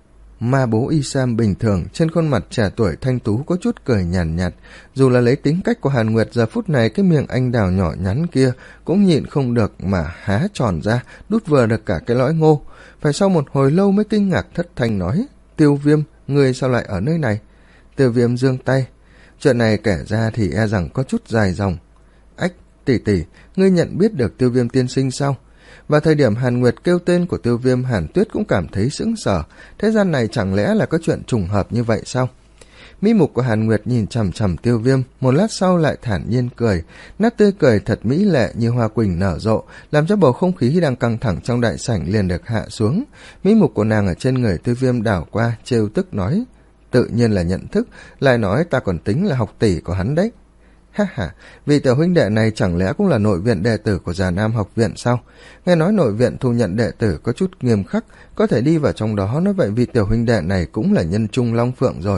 ma bố y sam bình thường, trên khuôn mặt trẻ tuổi thanh tú có chút cười nhàn nhạt, nhạt. Dù là lấy tính cách của Hàn Nguyệt, giờ phút này cái miệng anh đào nhỏ nhắn kia cũng nhịn không được mà há tròn ra, đút vừa được cả cái lõi ngô. Phải sau một hồi lâu mới kinh ngạc thất thanh nói, Tiêu Viêm, ngươi sao lại ở nơi này? Tiêu Viêm giương tay, chuyện này kể ra thì e rằng có chút dài dòng. Ách, tỷ tỷ, ngươi nhận biết được Tiêu Viêm tiên sinh sao? Và thời điểm Hàn Nguyệt kêu tên của Tiêu Viêm, Hàn Tuyết cũng cảm thấy sững sờ. Thế gian này chẳng lẽ là có chuyện trùng hợp như vậy sao? Mí mục của Hàn Nguyệt nhìn chằm chằm Tiêu Viêm, một lát sau lại thản nhiên cười, nét tươi cười thật mỹ lệ như hoa quỳnh nở rộ, làm cho bầu không khí đang căng thẳng trong đại sảnh liền được hạ xuống. Mí mục của nàng ở trên người Tiêu Viêm đảo qua, trêu tức nói, tự nhiên là nhận thức, lại nói ta còn tính là học tỷ của hắn đấy. Ha ha, vị tiểu huynh đệ này chẳng lẽ cũng là nội viện đệ tử của Già Nam học viện sao? Nghe nói nội viện thu nhận đệ tử có chút nghiêm khắc, có thể đi vào trong đó, nói vậy vị tiểu huynh đệ này cũng là nhân trung long phượng rồi.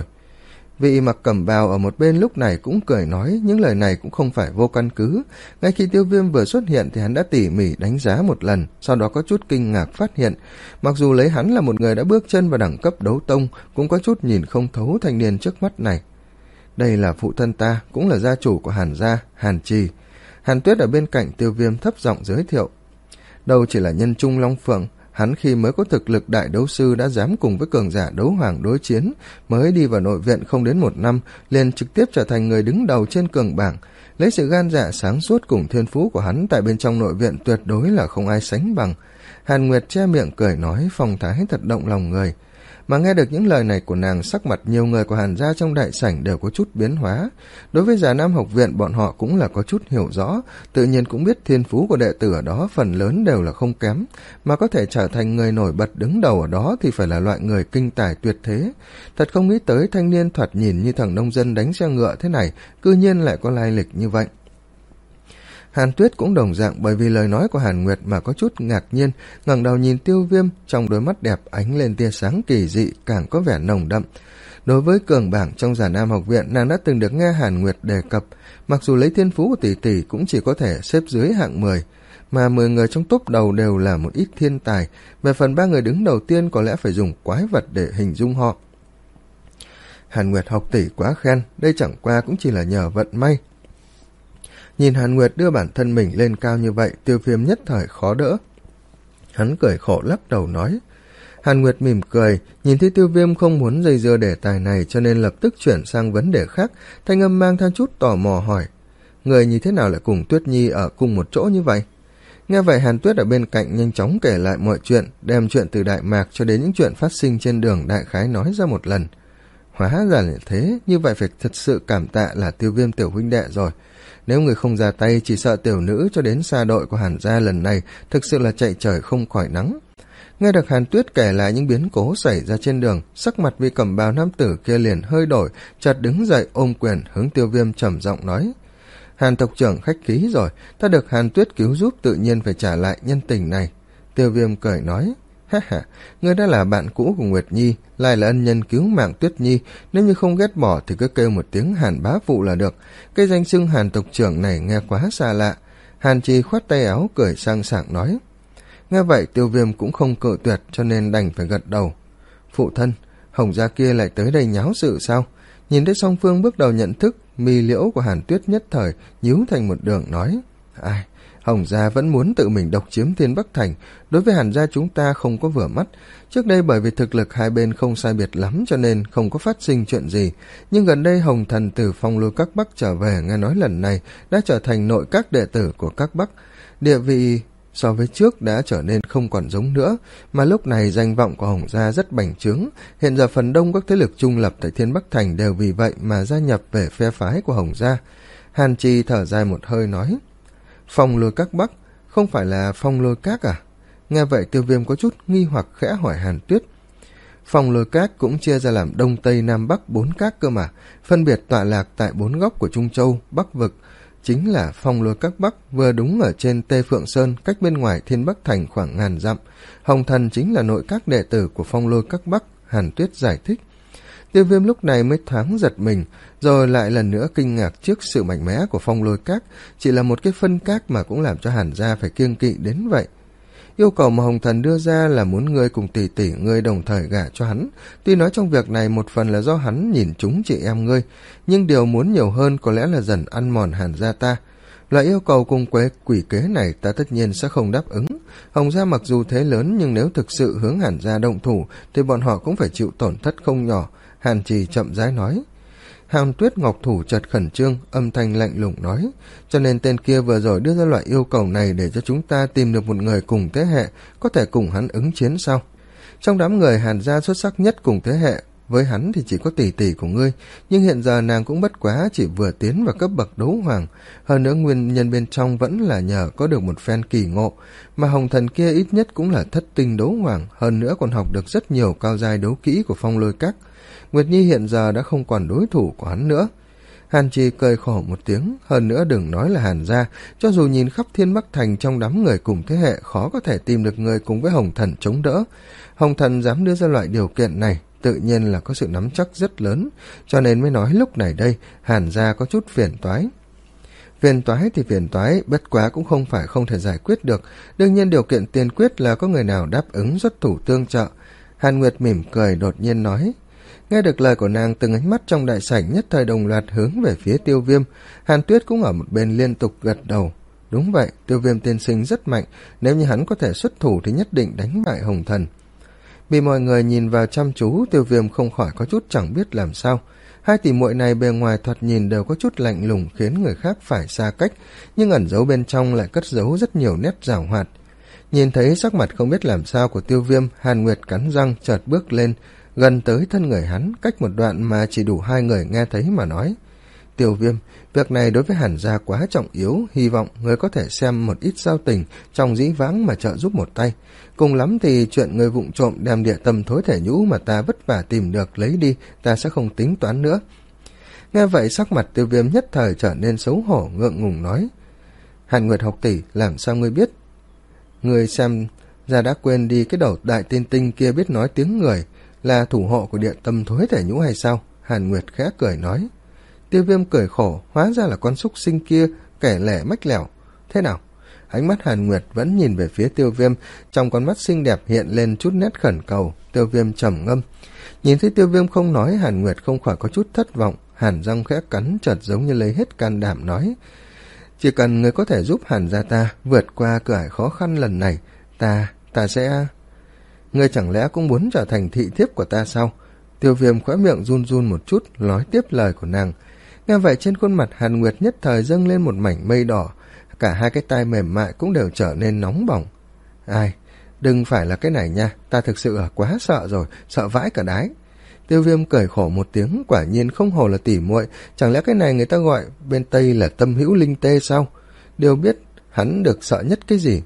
Vị mặc cẩm bào ở một bên lúc này cũng cười nói, những lời này cũng không phải vô căn cứ. Ngay khi Tiêu Viêm vừa xuất hiện thì hắn đã tỉ mỉ đánh giá một lần, sau đó có chút kinh ngạc phát hiện, mặc dù lấy hắn là một người đã bước chân vào đẳng cấp đấu tông, cũng có chút nhìn không thấu thanh niên trước mắt này. Đây là phụ thân ta, cũng là gia chủ của Hàn gia, Hàn Trì. Hàn Tuyết ở bên cạnh Tiêu Viêm thấp giọng giới thiệu. Đâu chỉ là nhân trung long phượng, hắn khi mới có thực lực đại đấu sư đã dám cùng với cường giả đấu hoàng đối chiến, mới đi vào nội viện không đến một năm, liền trực tiếp trở thành người đứng đầu trên cường bảng. Lấy sự gan dạ sáng suốt cùng thiên phú của hắn tại bên trong nội viện tuyệt đối là không ai sánh bằng. Hàn Nguyệt che miệng cười nói, phong thái thật động lòng người. Mà nghe được những lời này của nàng, sắc mặt nhiều người của Hàn gia trong đại sảnh đều có chút biến hóa. Đối với Già Nam học viện, bọn họ cũng là có chút hiểu rõ, tự nhiên cũng biết thiên phú của đệ tử ở đó phần lớn đều là không kém, mà có thể trở thành người nổi bật đứng đầu ở đó thì phải là loại người kinh tài tuyệt thế. Thật không nghĩ tới thanh niên thoạt nhìn như thằng nông dân đánh xe ngựa thế này, cư nhiên lại có lai lịch như vậy. Hàn Tuyết cũng đồng dạng bởi vì lời nói của Hàn Nguyệt mà có chút ngạc nhiên, ngẩng đầu nhìn Tiêu Viêm, trong đôi mắt đẹp ánh lên tia sáng kỳ dị, càng có vẻ nồng đậm. Đối với cường bảng trong Già Nam học viện, nàng đã từng được nghe Hàn Nguyệt đề cập, mặc dù lấy thiên phú của tỷ tỷ cũng chỉ có thể xếp dưới hạng mười, mà mười người trong tốp đầu đều là một ít thiên tài, về phần ba người đứng đầu tiên có lẽ phải dùng quái vật để hình dung họ. Hàn Nguyệt học tỷ quá khen, đây chẳng qua cũng chỉ là nhờ vận may. Nhìn Hàn Nguyệt đưa bản thân mình lên cao như vậy, Tiêu Viêm nhất thời khó đỡ. Hắn cười khổ lắc đầu nói. Hàn Nguyệt mỉm cười, nhìn thấy Tiêu Viêm không muốn dây dưa đề tài này cho nên lập tức chuyển sang vấn đề khác, thanh âm mang theo chút tò mò hỏi. Người như thế nào lại cùng Tuyết Nhi ở cùng một chỗ như vậy? Nghe vậy Hàn Tuyết ở bên cạnh nhanh chóng kể lại mọi chuyện, đem chuyện từ Đại Mạc cho đến những chuyện phát sinh trên đường đại khái nói ra một lần. Hóa ra là thế, như vậy phải thật sự cảm tạ là Tiêu Viêm tiểu huynh đệ rồi. Nếu người không ra tay chỉ sợ tiểu nữ cho đến xa đội của Hàn gia lần này thực sự là chạy trời không khỏi nắng. Nghe được Hàn Tuyết kể lại những biến cố xảy ra trên đường, sắc mặt vị cẩm bào nam tử kia liền hơi đổi, chợt đứng dậy ôm quyền hướng Tiêu Viêm trầm giọng nói. Hàn tộc trưởng khách khí rồi, ta được Hàn Tuyết cứu giúp tự nhiên phải trả lại nhân tình này. Tiêu Viêm cười nói. Ha ha, ngươi đã là bạn cũ của Nguyệt Nhi, lại là ân nhân cứu mạng Tuyết Nhi, nếu như không ghét bỏ thì cứ kêu một tiếng Hàn bá phụ là được. Cái danh xưng Hàn tộc trưởng này nghe quá xa lạ. Hàn Trì khoát tay áo cười sang sảng nói. Nghe vậy Tiêu Viêm cũng không cự tuyệt cho nên đành phải gật đầu. Phụ thân, Hồng gia kia lại tới đây nháo sự sao? Nhìn thấy song phương bước đầu nhận thức, mi liễu của Hàn Tuyết nhất thời nhíu thành một đường nói. Ai, Hồng gia vẫn muốn tự mình độc chiếm Thiên Bắc Thành, đối với Hàn gia chúng ta không có vừa mắt. Trước đây bởi vì thực lực hai bên không sai biệt lắm cho nên không có phát sinh chuyện gì, nhưng gần đây Hồng thần từ Phong Lôi Các Bắc trở về, nghe nói lần này đã trở thành nội các đệ tử của Các Bắc. Địa vị so với trước đã trở nên không còn giống nữa, mà lúc này danh vọng của Hồng gia rất bành trướng, hiện giờ phần đông các thế lực trung lập tại Thiên Bắc Thành đều vì vậy mà gia nhập về phe phái của Hồng gia. Hàn Trì thở dài một hơi nói. Phong Lôi Các Bắc, không phải là Phong Lôi Các à? Nghe vậy Tiêu Viêm có chút nghi hoặc khẽ hỏi Hàn Tuyết. Phong Lôi Các cũng chia ra làm Đông Tây Nam Bắc bốn các cơ mà, phân biệt tọa lạc tại bốn góc của Trung Châu, Bắc Vực. Chính là Phong Lôi Các Bắc vừa đúng ở trên Tê Phượng Sơn, cách bên ngoài Thiên Bắc Thành khoảng ngàn dặm. Hồng thần chính là nội các đệ tử của Phong Lôi Các Bắc, Hàn Tuyết giải thích. Tiêu Viêm lúc này mới thoáng giật mình, rồi lại lần nữa kinh ngạc trước sự mạnh mẽ của Phong Lôi Các, chỉ là một cái phân các mà cũng làm cho Hàn gia phải kiêng kỵ đến vậy. Yêu cầu mà Hồng thần đưa ra là muốn ngươi cùng tỷ tỷ ngươi đồng thời gả cho hắn, tuy nói trong việc này một phần là do hắn nhìn chúng chị em ngươi, nhưng điều muốn nhiều hơn có lẽ là dần ăn mòn Hàn gia ta. Loại yêu cầu cùng quế quỷ kế này ta tất nhiên sẽ không đáp ứng. Hồng gia mặc dù thế lớn nhưng nếu thực sự hướng Hàn gia động thủ thì bọn họ cũng phải chịu tổn thất không nhỏ. Hàn Trì chậm rãi nói. Hàn Tuyết ngọc thủ chợt khẩn trương, âm thanh lạnh lùng nói, cho nên tên kia vừa rồi đưa ra loại yêu cầu này để cho chúng ta tìm được một người cùng thế hệ, có thể cùng hắn ứng chiến sao? Trong đám người Hàn gia xuất sắc nhất cùng thế hệ, với hắn thì chỉ có tỷ tỷ của ngươi, nhưng hiện giờ nàng cũng bất quá chỉ vừa tiến vào cấp bậc đấu hoàng, hơn nữa nguyên nhân bên trong vẫn là nhờ có được một phen kỳ ngộ, mà Hồng thần kia ít nhất cũng là thất tinh đấu hoàng, hơn nữa còn học được rất nhiều cao giai đấu kỹ của Phong Lôi Các. Nguyệt Nhi hiện giờ đã không còn đối thủ của hắn nữa. Hàn Trì cười khổ một tiếng, hơn nữa đừng nói là Hàn gia, cho dù nhìn khắp Thiên Bắc Thành trong đám người cùng thế hệ khó có thể tìm được người cùng với Hồng thần chống đỡ. Hồng thần dám đưa ra loại điều kiện này, tự nhiên là có sự nắm chắc rất lớn, cho nên mới nói lúc này đây Hàn gia có chút phiền toái. Phiền toái thì phiền toái, bất quá cũng không phải không thể giải quyết được, đương nhiên điều kiện tiên quyết là có người nào đáp ứng xuất thủ tương trợ. Hàn Nguyệt mỉm cười đột nhiên nói. Nghe được lời của nàng, từng ánh mắt trong đại sảnh nhất thời đồng loạt hướng về phía Tiêu Viêm. Hàn Tuyết cũng ở một bên liên tục gật đầu. Đúng vậy, Tiêu Viêm tiên sinh rất mạnh, nếu như hắn có thể xuất thủ thì nhất định đánh bại Hồng thần. Bị mọi người nhìn vào chăm chú, Tiêu Viêm không khỏi có chút chẳng biết làm sao. Hai tỷ muội này bề ngoài thoạt nhìn đều có chút lạnh lùng khiến người khác phải xa cách, nhưng ẩn giấu bên trong lại cất giấu rất nhiều nét giảo hoạt. Nhìn thấy sắc mặt không biết làm sao của Tiêu Viêm, Hàn Nguyệt cắn răng chợt bước lên, gần tới thân người hắn, cách một đoạn mà chỉ đủ hai người nghe thấy mà nói. Tiêu Viêm, việc này đối với Hàn gia quá trọng yếu, hy vọng người có thể xem một ít giao tình trong dĩ vãng mà trợ giúp một tay. Cùng lắm thì chuyện người vụng trộm đem địa tâm thối thể nhũ mà ta vất vả tìm được lấy đi, ta sẽ không tính toán nữa. Nghe vậy sắc mặt Tiêu Viêm nhất thời trở nên xấu hổ, ngượng ngùng nói. Hàn Nguyệt học tỷ, làm sao ngươi biết? Ngươi xem ra đã quên đi cái đầu đại tiên tinh kia biết nói tiếng người, là thủ hộ của địa tâm thối thể nhũ hay sao? Hàn Nguyệt khẽ cười nói. Tiêu Viêm cười khổ, hóa ra là con súc sinh kia, kẻ lẻ mách lẻo. Thế nào? ánh mắt Hàn Nguyệt vẫn nhìn về phía Tiêu Viêm, trong con mắt xinh đẹp hiện lên chút nét khẩn cầu. Tiêu Viêm trầm ngâm. Nhìn thấy Tiêu Viêm không nói, Hàn Nguyệt không khỏi có chút thất vọng, hàn răng khẽ cắn, chợt giống như lấy hết can đảm nói: chỉ cần người có thể giúp Hàn gia ta vượt qua cửa ải khó khăn lần này, ta, ta sẽ... Ngươi chẳng lẽ cũng muốn trở thành thị thiếp của ta sao? Tiêu Viêm khóe miệng run run một chút, nói tiếp lời của nàng. Nghe vậy trên khuôn mặt Hàn Nguyệt nhất thời dâng lên một mảnh mây đỏ, cả hai cái tai mềm mại cũng đều trở nên nóng bỏng. Ai, đừng phải là cái này nha, ta thực sự là quá sợ rồi, sợ vãi cả đái. Tiêu Viêm cười khổ một tiếng, quả nhiên không hồ là tỉ muội, chẳng lẽ cái này người ta gọi bên Tây là tâm hữu linh tê sao? Đều biết hắn được sợ nhất cái gì.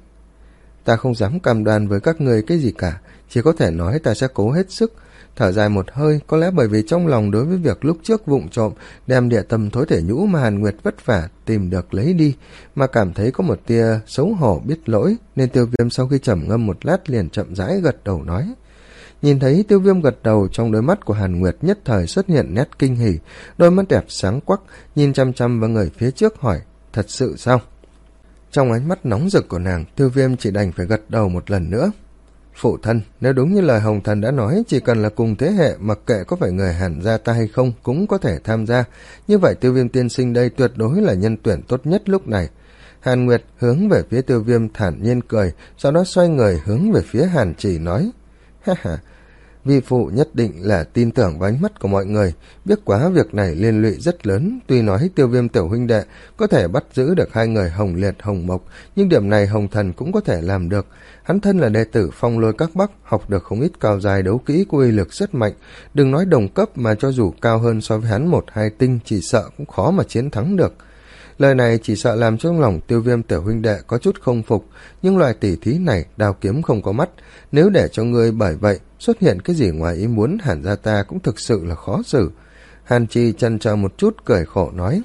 Ta không dám cam đoan với các người cái gì cả, chỉ có thể nói ta sẽ cố hết sức. Thở dài một hơi, có lẽ bởi vì trong lòng đối với việc lúc trước vụng trộm đem địa tâm thối thể nhũ mà Hàn Nguyệt vất vả tìm được lấy đi, mà cảm thấy có một tia xấu hổ biết lỗi, nên Tiêu Viêm sau khi trầm ngâm một lát liền chậm rãi gật đầu nói. Nhìn thấy Tiêu Viêm gật đầu, trong đôi mắt của Hàn Nguyệt nhất thời xuất hiện nét kinh hỉ, đôi mắt đẹp sáng quắc, nhìn chăm chăm vào người phía trước hỏi: thật sự sao? Trong ánh mắt nóng rực của nàng, Tiêu Viêm chỉ đành phải gật đầu một lần nữa. Phụ thân, nếu đúng như lời Hồng Thần đã nói, chỉ cần là cùng thế hệ, mặc kệ có phải người Hàn gia ta hay không cũng có thể tham gia, như vậy Tiêu Viêm tiên sinh đây tuyệt đối là nhân tuyển tốt nhất lúc này. Hàn Nguyệt hướng về phía Tiêu Viêm thản nhiên cười, sau đó xoay người hướng về phía Hàn Chỉ nói: ha ha, vi phụ nhất định là tin tưởng vào ánh mắt của mọi người, biết quá việc này liên lụy rất lớn. Tuy nói Tiêu Viêm tiểu huynh đệ có thể bắt giữ được hai người Hồng Liệt Hồng Mộc, nhưng điểm này Hồng Thần cũng có thể làm được. Hắn thân là đệ tử Phong Lôi Các Bắc, học được không ít cao dài đấu kỹ của uy lực rất mạnh, đừng nói đồng cấp mà cho dù cao hơn so với hắn một hai tinh, chỉ sợ cũng khó mà chiến thắng được. Lời này chỉ sợ làm trong lòng Tiêu Viêm tiểu huynh đệ có chút không phục, nhưng loại tỉ thí này đao kiếm không có mắt, nếu để cho ngươi bởi vậy xuất hiện cái gì ngoài ý muốn, Hàn gia ta cũng thực sự là khó xử. Hàn Chi chần chờ một chút cười khổ nói: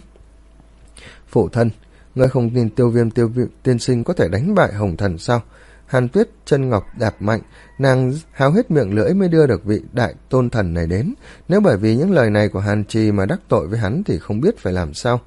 phụ thân, ngươi không tin Tiêu Viêm tiêu viêm tiên sinh có thể đánh bại Hồng Thần sao? Hàn Tuyết chân ngọc đạp mạnh, nàng háo hết miệng lưỡi mới đưa được vị đại tôn thần này đến, nếu bởi vì những lời này của Hàn Chi mà đắc tội với hắn thì không biết phải làm sao.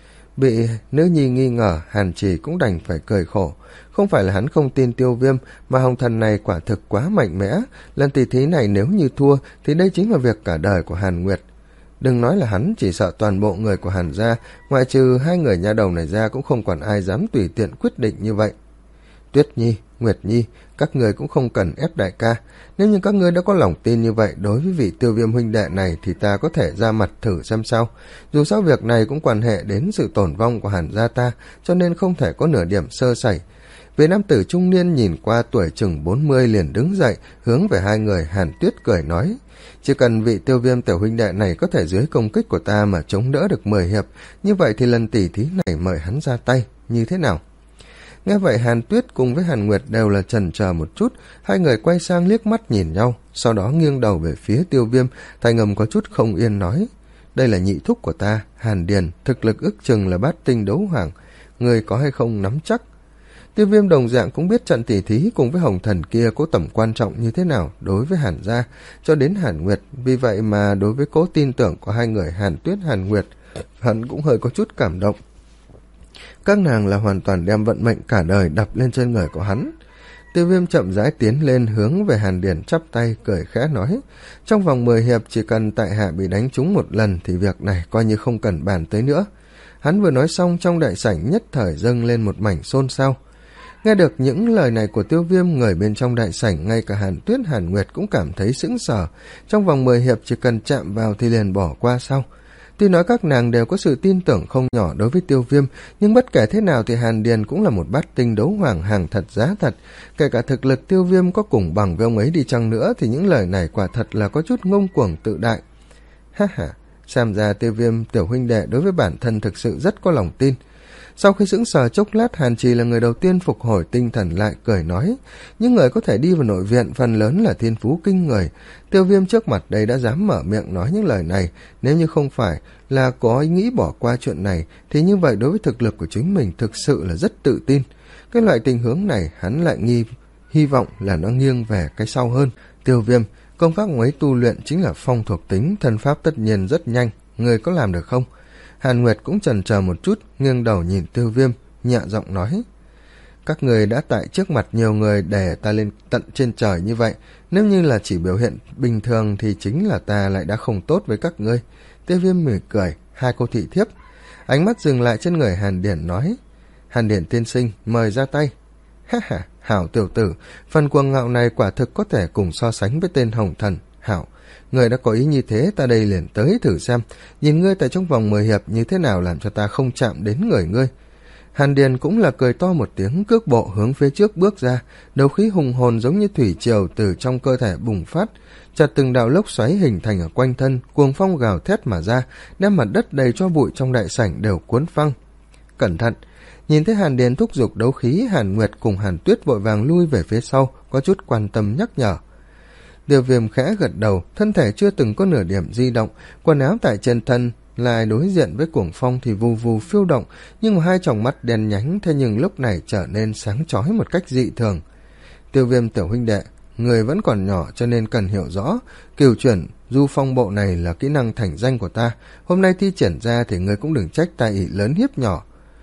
Bị nữ nhi nghi ngờ, Hàn Trì cũng đành phải cười khổ. Không phải là hắn không tin Tiêu Viêm, mà Hồng Thần này quả thực quá mạnh mẽ. Lần tỷ thí này nếu như thua thì đây chính là việc cả đời của Hàn Nguyệt. Đừng nói là hắn, chỉ sợ toàn bộ người của Hàn gia, ngoại trừ hai người nha đầu này ra cũng không còn ai dám tùy tiện quyết định như vậy. Tuyết Nhi, Nguyệt Nhi, các người cũng không cần ép đại ca. Nếu như các ngươi đã có lòng tin như vậy đối với vị Tiêu Viêm huynh đệ này thì ta có thể ra mặt thử xem sao. Dù sao việc này cũng quan hệ đến sự tổn vong của Hàn gia ta, cho nên không thể có nửa điểm sơ sẩy. Vị nam tử trung niên nhìn qua tuổi chừng bốn mươi liền đứng dậy, hướng về hai người. Hàn Tuyết cười nói: chỉ cần vị Tiêu Viêm tiểu huynh đệ này có thể dưới công kích của ta mà chống đỡ được mười hiệp, như vậy thì lần tỉ thí này mời hắn ra tay, như thế nào? Nghe vậy Hàn Tuyết cùng với Hàn Nguyệt đều là chần chờ một chút, hai người quay sang liếc mắt nhìn nhau, sau đó nghiêng đầu về phía Tiêu Viêm, thanh âm có chút không yên nói: đây là nhị thúc của ta, Hàn Điền, thực lực ước chừng là bát tinh đấu hoàng, người có hay không nắm chắc? Tiêu Viêm đồng dạng cũng biết trận tỉ thí cùng với Hồng Thần kia có tầm quan trọng như thế nào đối với Hàn gia, cho đến Hàn Nguyệt, vì vậy mà đối với cố tin tưởng của hai người Hàn Tuyết Hàn Nguyệt, hắn cũng hơi có chút cảm động. Các nàng là hoàn toàn đem vận mệnh cả đời đập lên trên người của hắn. Tiêu Viêm chậm rãi tiến lên hướng về Hàn Điền chắp tay cười khẽ nói: trong vòng mười hiệp chỉ cần tại hạ bị đánh trúng một lần thì việc này coi như không cần bàn tới nữa. Hắn vừa nói xong, trong đại sảnh nhất thời dâng lên một mảnh xôn xao. Nghe được những lời này của Tiêu Viêm, người bên trong đại sảnh, ngay cả Hàn Tuyết Hàn Nguyệt cũng cảm thấy sững sờ. Trong vòng mười hiệp chỉ cần chạm vào thì liền bỏ qua sao? Tuy nói các nàng đều có sự tin tưởng không nhỏ đối với Tiêu Viêm, nhưng bất kể thế nào thì Hàn Điền cũng là một bát tinh đấu hoàng hàng thật giá thật. Kể cả thực lực Tiêu Viêm có cùng bằng với ông ấy đi chăng nữa thì những lời này quả thật là có chút ngông cuồng tự đại. Ha ha, xem ra Tiêu Viêm tiểu huynh đệ đối với bản thân thực sự rất có lòng tin. Sau khi sững sờ chốc lát, Hàn Trì là người đầu tiên phục hồi tinh thần lại, cười nói: những người có thể đi vào nội viện phần lớn là thiên phú kinh người. Tiêu Viêm trước mặt đây đã dám mở miệng nói những lời này, nếu như không phải là có ý nghĩ bỏ qua chuyện này thì như vậy đối với thực lực của chính mình thực sự là rất tự tin. Cái loại tình huống này hắn lại nghi hy vọng là nó nghiêng về cái sau hơn. Tiêu Viêm, công pháp của ấy tu luyện chính là phong thuộc tính, thân pháp tất nhiên rất nhanh, người có làm được không? Hàn Nguyệt cũng chần chờ một chút, nghiêng đầu nhìn Tiêu Viêm, nhẹ giọng nói: các người đã tại trước mặt nhiều người để ta lên tận trên trời như vậy, nếu như là chỉ biểu hiện bình thường thì chính là ta lại đã không tốt với các ngươi. Tiêu Viêm mỉm cười, hai cô thị thiếp. Ánh mắt dừng lại trên người Hàn Điển nói, Hàn Điển tiên sinh, mời ra tay. Ha ha, Hảo tiểu tử, phần cuồng ngạo này quả thực có thể cùng so sánh với tên Hồng Thần. Hảo, người đã có ý như thế, ta đây liền tới thử xem, nhìn ngươi tại trong vòng mười hiệp như thế nào làm cho ta không chạm đến người ngươi. Hàn Điền cũng là cười to một tiếng, cước bộ hướng phía trước bước ra, đấu khí hùng hồn giống như thủy triều từ trong cơ thể bùng phát, chợt từng đạo lốc xoáy hình thành ở quanh thân, cuồng phong gào thét mà ra, đem mặt đất đầy cho bụi trong đại sảnh đều cuốn phăng. Cẩn thận! Nhìn thấy Hàn Điền thúc giục đấu khí, Hàn Nguyệt cùng Hàn Tuyết vội vàng lui về phía sau, có chút quan tâm nhắc nhở. Tiêu Viêm khẽ gật đầu, thân thể chưa từng có nửa điểm di động, quần áo tại trên thân lại đối diện với cuồng phong thì vù vù phiêu động, nhưng mà hai tròng mắt đen nhánh thế nhưng lúc này trở nên sáng chói một cách dị thường. Tiêu Viêm tiểu huynh đệ, người vẫn còn nhỏ cho nên cần hiểu rõ, cửu chuyển du phong bộ này là kỹ năng thành danh của ta, hôm nay thi triển ra thì người cũng đừng trách ta ỷ lớn hiếp nhỏ.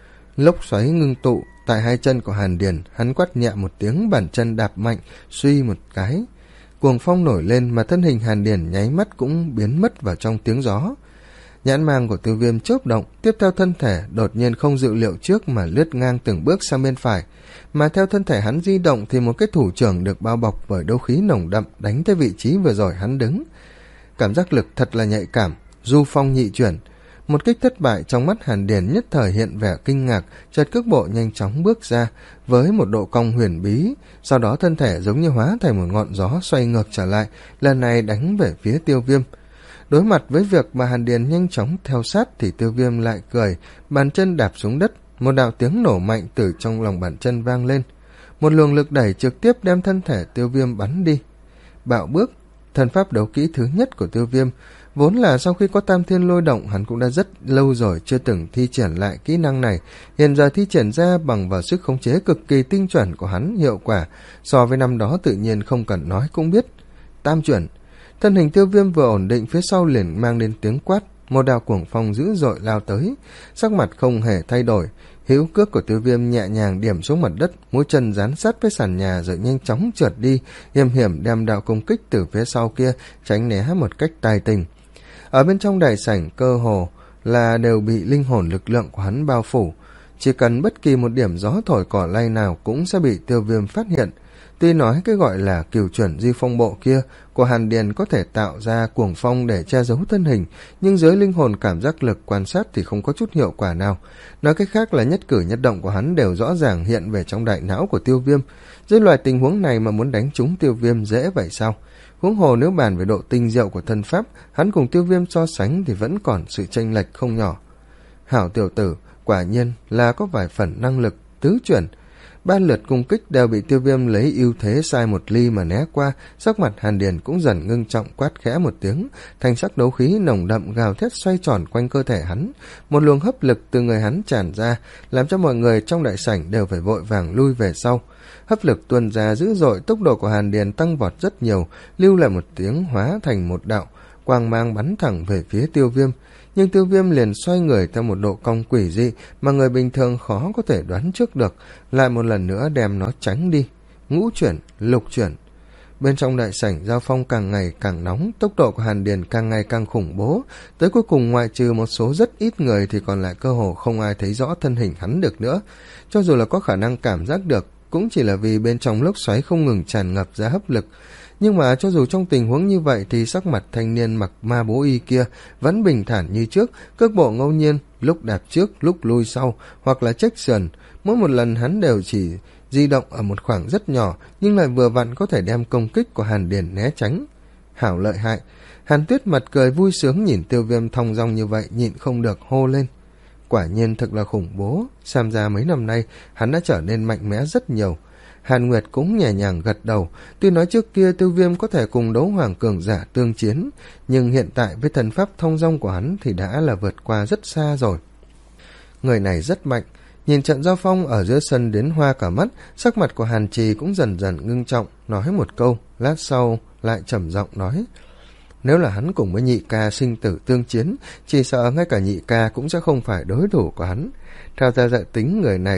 Lốc xoáy ngưng tụ tại hai chân của Hàn Điền, hắn quát nhẹ một tiếng, bàn chân đạp mạnh, suy một cái, cuồng phong nổi lên mà thân hình Hàn Điền nháy mắt cũng biến mất vào trong tiếng gió. Nhãn mang của Tiêu Viêm chớp động, tiếp theo thân thể đột nhiên không dự liệu trước mà lướt ngang từng bước sang bên phải, mà theo thân thể hắn di động thì một cái thủ trưởng được bao bọc bởi đấu khí nồng đậm đánh tới vị trí vừa rồi hắn đứng. Cảm giác lực thật là nhạy cảm, du phong nhị chuyển. Một kích thất bại, trong mắt Hàn Điền nhất thời hiện vẻ kinh ngạc, chợt cước bộ nhanh chóng bước ra với một độ cong huyền bí, sau đó thân thể giống như hóa thành một ngọn gió xoay ngược trở lại, lần này đánh về phía Tiêu Viêm. Đối mặt với việc mà Hàn Điền nhanh chóng theo sát thì Tiêu Viêm lại cười, bàn chân đạp xuống đất, một đạo tiếng nổ mạnh từ trong lòng bàn chân vang lên, một luồng lực đẩy trực tiếp đem thân thể Tiêu Viêm bắn đi. Bạo bước, thần pháp đấu kỹ thứ nhất của Tiêu Viêm, vốn là sau khi có Tam Thiên Lôi Động hắn cũng đã rất lâu rồi chưa từng thi triển lại kỹ năng này, hiện giờ thi triển ra bằng vào sức khống chế cực kỳ tinh chuẩn của hắn, hiệu quả so với năm đó tự nhiên không cần nói cũng biết. Tam chuyển, thân hình Tiêu Viêm vừa ổn định, phía sau liền mang đến tiếng quát, một đạo cuồng phong dữ dội lao tới, sắc mặt không hề thay đổi, hữu cước của Tiêu Viêm nhẹ nhàng điểm xuống mặt đất, mũi chân dán sát với sàn nhà rồi nhanh chóng trượt đi, hiểm hiểm đem đạo công kích từ phía sau kia tránh né một cách tài tình. Ở bên trong đại sảnh cơ hồ là đều bị linh hồn lực lượng của hắn bao phủ, chỉ cần bất kỳ một điểm gió thổi cỏ lay nào cũng sẽ bị Tiêu Viêm phát hiện. Tuy nói cái gọi là cửu chuẩn di phong bộ kia của Hàn Điền có thể tạo ra cuồng phong để che giấu thân hình, nhưng dưới linh hồn cảm giác lực quan sát thì không có chút hiệu quả nào. Nói cách khác là nhất cử nhất động của hắn đều rõ ràng hiện về trong đại não của Tiêu Viêm. Dưới loại tình huống này mà muốn đánh trúng Tiêu Viêm dễ vậy sao? Huống hồ nếu bàn về độ tinh diệu của thân pháp, hắn cùng Tiêu Viêm so sánh thì vẫn còn sự chênh lệch không nhỏ. Hảo tiểu tử, quả nhiên là có vài phần năng lực tứ chuyển. Ba lượt cung kích đều bị Tiêu Viêm lấy ưu thế sai một ly mà né qua, sắc mặt Hàn Điền cũng dần ngưng trọng, quát khẽ một tiếng, thanh sắc đấu khí nồng đậm gào thét xoay tròn quanh cơ thể hắn, một luồng hấp lực từ người hắn tràn ra, làm cho mọi người trong đại sảnh đều phải vội vàng lui về sau. Hấp lực tuôn ra dữ dội, tốc độ của Hàn Điền tăng vọt rất nhiều, lưu lại một tiếng hóa thành một đạo quang mang bắn thẳng về phía Tiêu Viêm. Nhưng Tiêu Viêm liền xoay người theo một độ cong quỷ dị mà người bình thường khó có thể đoán trước được, lại một lần nữa đem nó tránh đi. Ngũ chuyển, lục chuyển. Bên trong đại sảnh giao phong càng ngày càng nóng, tốc độ của Hàn Điền càng ngày càng khủng bố, tới cuối cùng ngoại trừ một số rất ít người thì còn lại cơ hồ không ai thấy rõ thân hình hắn được nữa. Cho dù là có khả năng cảm giác được, cũng chỉ là vì bên trong lốc xoáy không ngừng tràn ngập ra hấp lực. Nhưng mà cho dù trong tình huống như vậy thì sắc mặt thanh niên mặc ma bố y kia vẫn bình thản như trước, cước bộ ngẫu nhiên, lúc đạp trước, lúc lui sau, hoặc là chếch sườn. Mỗi một lần hắn đều chỉ di động ở một khoảng rất nhỏ, nhưng lại vừa vặn có thể đem công kích của Hàn Điền né tránh. Hảo lợi hại! Hàn Tuyết mặt cười vui sướng nhìn Tiêu Viêm thong dong như vậy, nhịn không được hô lên. Quả nhiên thật là khủng bố, xem ra mấy năm nay hắn đã trở nên mạnh mẽ rất nhiều. Hàn Nguyệt cũng nhẹ nhàng gật đầu, tuy nói trước kia Tiêu Viêm có thể cùng đấu hoàng cường giả tương chiến, nhưng hiện tại với thần pháp thông dong của hắn thì đã là vượt qua rất xa rồi. Người này rất mạnh, nhìn trận giao phong ở giữa sân đến hoa cả mắt, sắc mặt của Hàn Trì cũng dần dần ngưng trọng, nói một câu, lát sau lại trầm giọng nói. Nếu là hắn cùng với nhị ca sinh tử tương chiến, chỉ sợ ngay cả nhị ca cũng sẽ không phải đối thủ của hắn. Theo ta dự tính người này,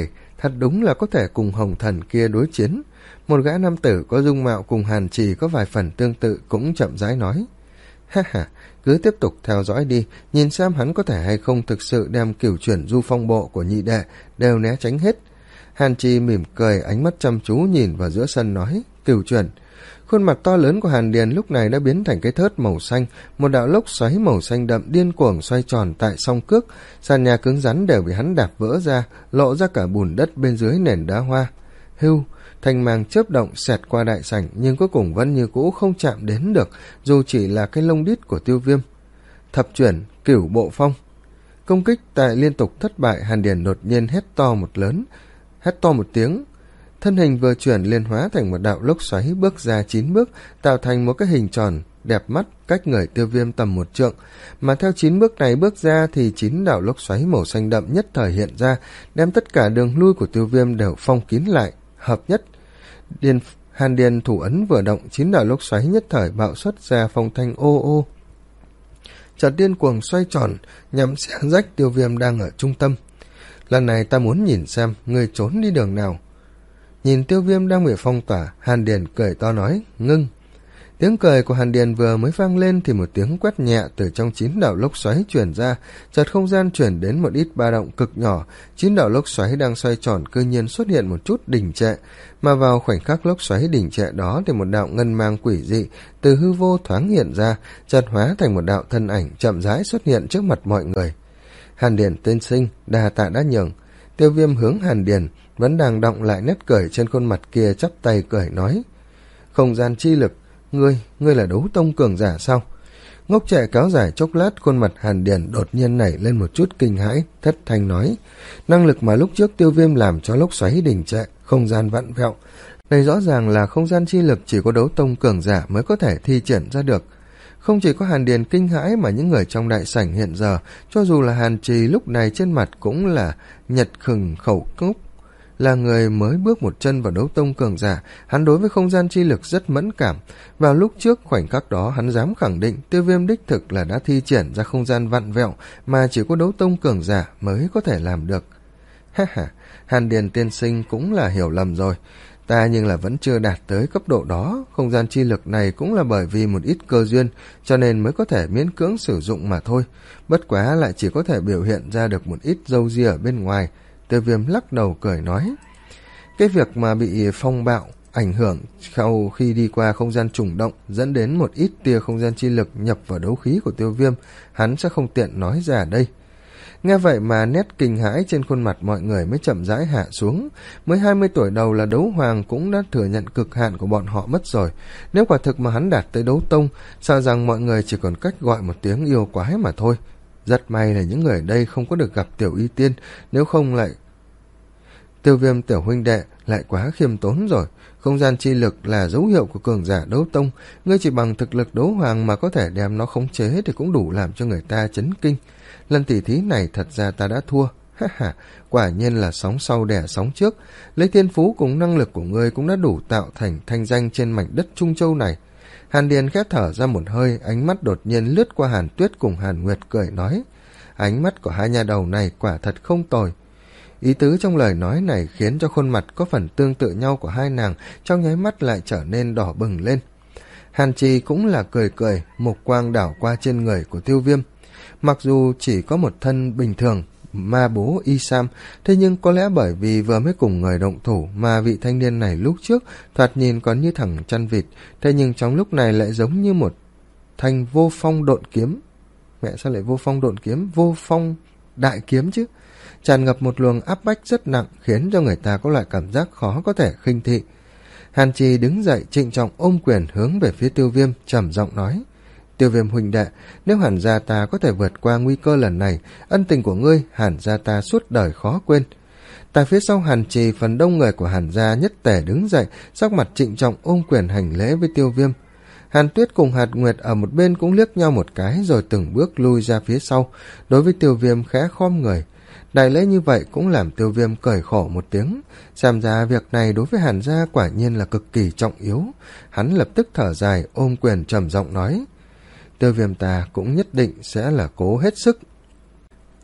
thật đúng là có thể cùng hồng thần kia đối chiến. Một gã nam tử có dung mạo cùng Hàn Trì có vài phần tương tự cũng chậm rãi nói. Ha ha, cứ tiếp tục theo dõi đi, nhìn xem hắn có thể hay không thực sự đem cửu chuyển du phong bộ của nhị đệ đều né tránh hết. Hàn Trì mỉm cười, ánh mắt chăm chú nhìn vào giữa sân nói, cửu chuyển. Khuôn mặt to lớn của Hàn Điền lúc này đã biến thành cái thớt màu xanh, một đạo lốc xoáy màu xanh đậm điên cuồng xoay tròn tại song cước, sàn nhà cứng rắn đều bị hắn đạp vỡ ra, lộ ra cả bùn đất bên dưới nền đá hoa. Hưu, thanh mang chớp động xẹt qua đại sảnh, nhưng cuối cùng vẫn như cũ không chạm đến được, dù chỉ là cái lông đít của Tiêu Viêm. Thập chuyển cửu bộ phong. Công kích tại liên tục thất bại, Hàn Điền đột nhiên hét to một lớn, hét to một tiếng. Thân hình vừa chuyển liền hóa thành một đạo lốc xoáy, bước ra chín bước, tạo thành một cái hình tròn đẹp mắt cách người Tiêu Viêm tầm một trượng, mà theo chín bước này bước ra thì chín đạo lốc xoáy màu xanh đậm nhất thời hiện ra, đem tất cả đường lui của Tiêu Viêm đều phong kín lại, hợp nhất. Điền Hàn Điền thủ ấn vừa động, chín đạo lốc xoáy nhất thời bạo xuất ra phong thanh ô ô, chợt điên cuồng xoay tròn nhằm xé rách Tiêu Viêm đang ở trung tâm. Lần này ta muốn nhìn xem người trốn đi đường nào. Nhìn Tiêu Viêm đang bị phong tỏa, Hàn Điền cười to nói, ngưng. Tiếng cười của Hàn Điền vừa mới vang lên thì một tiếng quét nhẹ từ trong chín đạo lốc xoáy truyền ra, chợt không gian chuyển đến một ít ba động cực nhỏ, chín đạo lốc xoáy đang xoay tròn cư nhiên xuất hiện một chút đình trệ, mà vào khoảnh khắc lốc xoáy đình trệ đó thì một đạo ngân mang quỷ dị từ hư vô thoáng hiện ra, chợt hóa thành một đạo thân ảnh chậm rãi xuất hiện trước mặt mọi người. Hàn Điền tiên sinh, đà tạ đã nhường. Tiêu Viêm hướng Hàn Điền, vẫn đang đọng lại nét cười trên khuôn mặt kia, chắp tay cười nói, không gian chi lực, ngươi, ngươi là đấu tông cường giả sao? Ngốc trệ kéo dài chốc lát, khuôn mặt Hàn Điền đột nhiên nảy lên một chút kinh hãi, thất thanh nói, năng lực mà lúc trước Tiêu Viêm làm cho lốc xoáy đình trệ, không gian vặn vẹo, đây rõ ràng là không gian chi lực chỉ có đấu tông cường giả mới có thể thi triển ra được. Không chỉ có Hàn Điền kinh hãi mà những người trong đại sảnh hiện giờ, cho dù là Hàn Trì lúc này trên mặt cũng là nhật khừng khẩu cốc. Là người mới bước một chân vào đấu tông cường giả, hắn đối với không gian chi lực rất mẫn cảm. Vào lúc trước khoảnh khắc đó hắn dám khẳng định Tiêu Viêm đích thực là đã thi triển ra không gian vặn vẹo mà chỉ có đấu tông cường giả mới có thể làm được. Ha ha, Hàn Điền tiên sinh cũng là hiểu lầm rồi. Ta nhưng là vẫn chưa đạt tới cấp độ đó, không gian chi lực này cũng là bởi vì một ít cơ duyên, cho nên mới có thể miễn cưỡng sử dụng mà thôi. Bất quá lại chỉ có thể biểu hiện ra được một ít râu ria ở bên ngoài. Tiêu Viêm lắc đầu cười nói, cái việc mà bị phong bạo ảnh hưởng sau khi đi qua không gian trùng động dẫn đến một ít tia không gian chi lực nhập vào đấu khí của Tiêu Viêm, hắn sẽ không tiện nói ra đây. Nghe vậy mà nét kinh hãi trên khuôn mặt mọi người mới chậm rãi hạ xuống. Mới hai mươi tuổi đầu là đấu hoàng cũng đã thừa nhận cực hạn của bọn họ mất rồi. Nếu quả thực mà hắn đạt tới đấu tông, sợ rằng mọi người chỉ còn cách gọi một tiếng yêu quái mà thôi. Rất may là những người ở đây không có được gặp Tiểu Y Tiên, nếu không lại... Tiêu Viêm tiểu huynh đệ lại quá khiêm tốn rồi. Không gian chi lực là dấu hiệu của cường giả đấu tông, ngươi chỉ bằng thực lực đấu hoàng mà có thể đem nó khống chế thì cũng đủ làm cho người ta chấn kinh. Lần tỉ thí này thật ra ta đã thua. Ha ha, quả nhiên là sóng sau đẻ sóng trước. Lấy thiên phú cùng năng lực của ngươi cũng đã đủ tạo thành thanh danh trên mảnh đất Trung Châu này. Hàn Điền khẽ thở ra một hơi, ánh mắt đột nhiên lướt qua Hàn Tuyết cùng Hàn Nguyệt cười nói, ánh mắt của hai nha đầu này quả thật không tồi. Ý tứ trong lời nói này khiến cho khuôn mặt có phần tương tự nhau của hai nàng trong nháy mắt lại trở nên đỏ bừng lên. Hàn Trì cũng là cười cười, mục quang đảo qua trên người của Tiêu Viêm. Mặc dù chỉ có một thân bình thường, ma bố y sam, thế nhưng có lẽ bởi vì vừa mới cùng người động thủ mà vị thanh niên này lúc trước thoạt nhìn còn như thằng chăn vịt, thế nhưng trong lúc này lại giống như một thanh vô phong độn kiếm. Mẹ sao lại vô phong độn kiếm? Vô phong đại kiếm chứ. Tràn ngập một luồng áp bách rất nặng, khiến cho người ta có loại cảm giác khó có thể khinh thị. Hàn Trì đứng dậy trịnh trọng ôm quyền hướng về phía Tiêu Viêm, trầm giọng nói, Tiêu Viêm huynh đệ, nếu Hàn gia ta có thể vượt qua nguy cơ lần này, ân tình của ngươi Hàn gia ta suốt đời khó quên. Tại phía sau Hàn Trì, phần đông người của Hàn gia nhất tề đứng dậy, sắc mặt trịnh trọng ôm quyền hành lễ với Tiêu Viêm. Hàn Tuyết cùng Hàn Nguyệt ở một bên cũng liếc nhau một cái rồi từng bước lui ra phía sau, đối với Tiêu Viêm khẽ khom người. Đại lễ như vậy cũng làm Tiêu Viêm cười khổ một tiếng, xem ra việc này đối với Hàn gia quả nhiên là cực kỳ trọng yếu. Hắn lập tức thở dài, ôm quyền trầm giọng nói, Tiêu Viêm ta cũng nhất định sẽ là cố hết sức.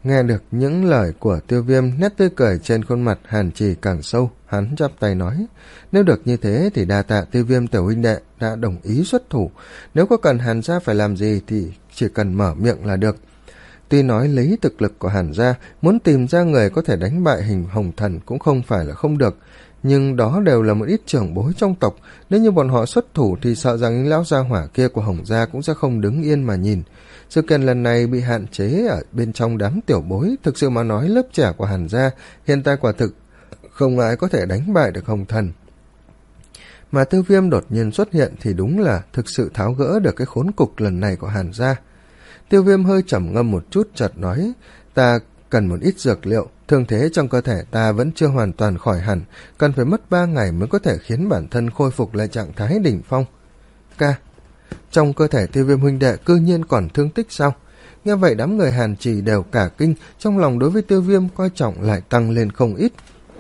Nghe được những lời của Tiêu Viêm, nét tươi cười trên khuôn mặt Hàn Trì càng sâu, hắn chắp tay nói, nếu được như thế thì đa tạ Tiêu Viêm tiểu huynh đệ đã đồng ý xuất thủ, nếu có cần Hàn gia phải làm gì thì chỉ cần mở miệng là được. Tuy nói lấy thực lực của Hàn gia, muốn tìm ra người có thể đánh bại Hình Hồng Thần cũng không phải là không được, nhưng đó đều là một ít trưởng bối trong tộc, nếu như bọn họ xuất thủ thì sợ rằng những lão gia hỏa kia của Hồng gia cũng sẽ không đứng yên mà nhìn. Sự kiện lần này bị hạn chế ở bên trong đám tiểu bối, thực sự mà nói lớp trẻ của Hàn gia hiện tại quả thực không ai có thể đánh bại được Hồng Thần. Mà Tiêu Viêm đột nhiên xuất hiện thì đúng là thực sự tháo gỡ được cái khốn cục lần này của Hàn gia. Tiêu Viêm hơi trầm ngâm một chút chợt nói, ta cần một ít dược liệu, thương thế trong cơ thể ta vẫn chưa hoàn toàn khỏi hẳn, cần phải mất ba ngày mới có thể khiến bản thân khôi phục lại trạng thái đỉnh phong. Ca, trong cơ thể Tiêu Viêm huynh đệ cư nhiên còn thương tích sao? Nghe vậy đám người Hàn Trì đều cả kinh, trong lòng đối với Tiêu Viêm coi trọng lại tăng lên không ít.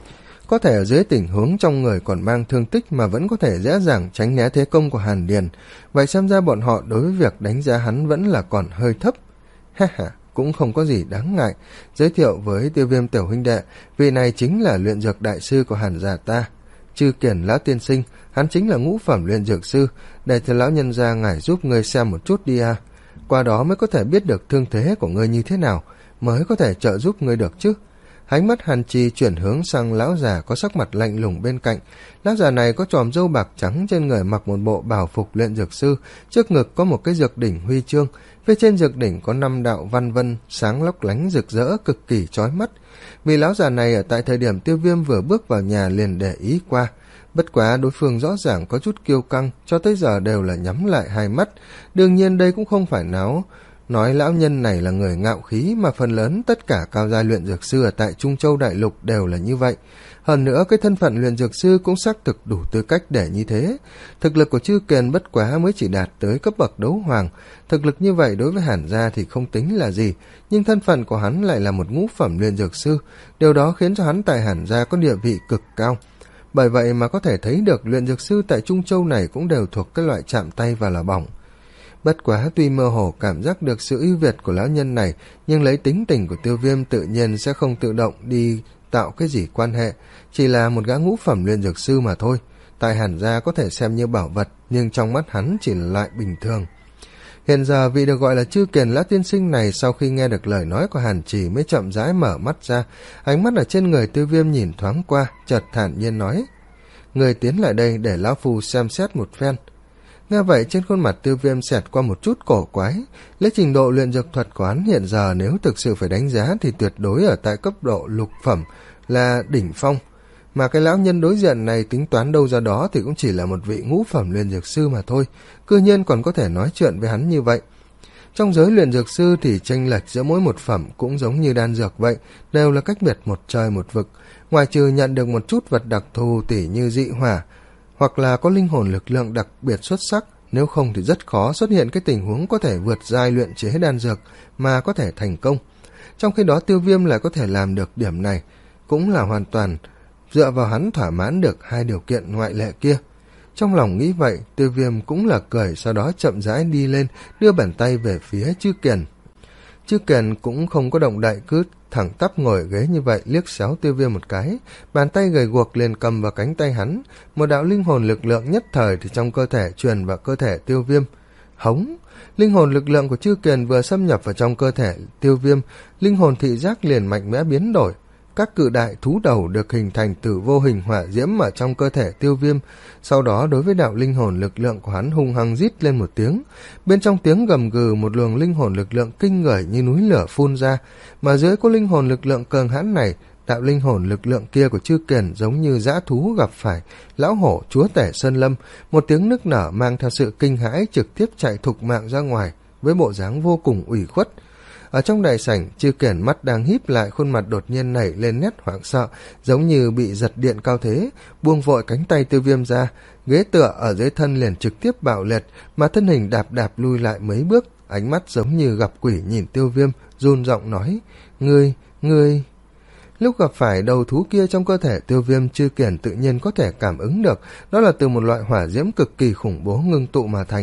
Có thể ở dưới tình huống trong người còn mang thương tích mà vẫn có thể dễ dàng tránh né thế công của Hàn Điền, vậy xem ra bọn họ đối với việc đánh giá hắn vẫn là còn hơi thấp. Ha ha, cũng không có gì đáng ngại. Giới thiệu với Tiêu Viêm tiểu huynh đệ, vị này chính là luyện dược đại sư của Hàn gia ta, Trư Kiền lão tiên sinh, hắn chính là ngũ phẩm luyện dược sư, để cho lão nhân gia ngài giúp ngươi xem một chút đi à. Qua đó mới có thể biết được thương thế của ngươi như thế nào, mới có thể trợ giúp ngươi được chứ. Ánh mắt Hàn Trì chuyển hướng sang lão già có sắc mặt lạnh lùng bên cạnh. Lão già này có chòm râu bạc trắng, trên người mặc một bộ bào phục luyện dược sư, trước ngực có một cái dược đỉnh huy chương, phía trên dược đỉnh có năm đạo văn vân sáng lóc lánh rực rỡ, cực kỳ chói mắt. Vì lão già này ở tại thời điểm Tiêu Viêm vừa bước vào nhà liền để ý qua, bất quá đối phương rõ ràng có chút kiêu căng, cho tới giờ đều là nhắm lại hai mắt. Đương nhiên đây cũng không phải náo nói lão nhân này là người ngạo khí, mà phần lớn tất cả cao giai luyện dược sư ở tại Trung Châu Đại Lục đều là như vậy. Hơn nữa cái thân phận luyện dược sư cũng xác thực đủ tư cách để như thế. Thực lực của Trư Kiền bất quá mới chỉ đạt tới cấp bậc đấu hoàng, thực lực như vậy đối với Hàn gia thì không tính là gì, nhưng thân phận của hắn lại là một ngũ phẩm luyện dược sư, điều đó khiến cho hắn tại Hàn gia có địa vị cực cao. Bởi vậy mà có thể thấy được luyện dược sư tại Trung Châu này cũng đều thuộc cái loại chạm tay và là bỏng. Bất quá tuy mơ hồ cảm giác được sự ưu việt của lão nhân này, nhưng lấy tính tình của Tiêu Viêm tự nhiên sẽ không tự động đi tạo cái gì quan hệ, chỉ là một gã ngũ phẩm luyện dược sư mà thôi. Tại Hàn gia có thể xem như bảo vật, nhưng trong mắt hắn chỉ là loại bình thường. Hiện giờ vị được gọi là Trư Kiền lão tiên sinh này sau khi nghe được lời nói của Hàn Trì mới chậm rãi mở mắt ra, ánh mắt ở trên người Tiêu Viêm nhìn thoáng qua, chợt thản nhiên nói, người tiến lại đây để lão phu xem xét một phen. Nghe vậy trên khuôn mặt Tiêu Viêm xẹt qua một chút cổ quái, lấy trình độ luyện dược thuật của hắn hiện giờ nếu thực sự phải đánh giá thì tuyệt đối ở tại cấp độ lục phẩm là đỉnh phong, mà cái lão nhân đối diện này tính toán đâu ra đó thì cũng chỉ là một vị ngũ phẩm luyện dược sư mà thôi, cư nhiên còn có thể nói chuyện với hắn như vậy. Trong giới luyện dược sư thì chênh lệch giữa mỗi một phẩm cũng giống như đan dược vậy, đều là cách biệt một trời một vực, ngoài trừ nhận được một chút vật đặc thù tỉ như dị hỏa, hoặc là có linh hồn lực lượng đặc biệt xuất sắc, nếu không thì rất khó xuất hiện cái tình huống có thể vượt giai luyện chế đan dược mà có thể thành công. Trong khi đó Tiêu Viêm lại có thể làm được điểm này, cũng là hoàn toàn dựa vào hắn thỏa mãn được hai điều kiện ngoại lệ kia. Trong lòng nghĩ vậy, Tiêu Viêm cũng là cười, sau đó chậm rãi đi lên, đưa bàn tay về phía Trư Kiền. Trư Kiền cũng không có động đậy, cứ thẳng tắp ngồi ghế như vậy, liếc xéo Tiêu Viêm một cái, bàn tay gầy guộc liền cầm vào cánh tay hắn, một đạo linh hồn lực lượng nhất thời thì trong cơ thể truyền vào cơ thể Tiêu Viêm. Hống! Linh hồn lực lượng của Trư Kiền vừa xâm nhập vào trong cơ thể Tiêu Viêm, linh hồn thị giác liền mạnh mẽ biến đổi. Các cự đại thú đầu được hình thành từ vô hình hỏa diễm ở trong cơ thể Tiêu Viêm, sau đó đối với đạo linh hồn lực lượng của hắn hung hăng rít lên một tiếng, bên trong tiếng gầm gừ một luồng linh hồn lực lượng kinh người như núi lửa phun ra, mà dưới có linh hồn lực lượng cường hãn này, đạo linh hồn lực lượng kia của Trư Kiền giống như dã thú gặp phải lão hổ chúa tể sơn lâm, một tiếng nức nở mang theo sự kinh hãi trực tiếp chạy thục mạng ra ngoài với bộ dáng vô cùng ủy khuất. Ở trong đại sảnh, Trư Kiền mắt đang híp lại, khuôn mặt đột nhiên nảy lên nét hoảng sợ, giống như bị giật điện cao thế, buông vội cánh tay Tiêu Viêm ra, ghế tựa ở dưới thân liền trực tiếp bạo liệt, mà thân hình đạp đạp lui lại mấy bước, ánh mắt giống như gặp quỷ nhìn Tiêu Viêm, run giọng nói, ngươi, ngươi... Lúc gặp phải đầu thú kia trong cơ thể Tiêu Viêm, Trư Kiền tự nhiên có thể cảm ứng được, đó là từ một loại hỏa diễm cực kỳ khủng bố ngưng tụ mà thành.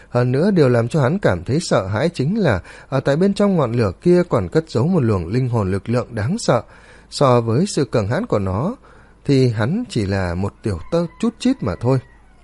Hơn nữa điều làm cho hắn cảm thấy sợ hãi chính là ở tại bên trong ngọn lửa kia còn cất giấu một luồng linh hồn lực lượng đáng sợ. So với sự cường hãn của nó thì hắn chỉ là một tiểu tơ chút chít mà thôi.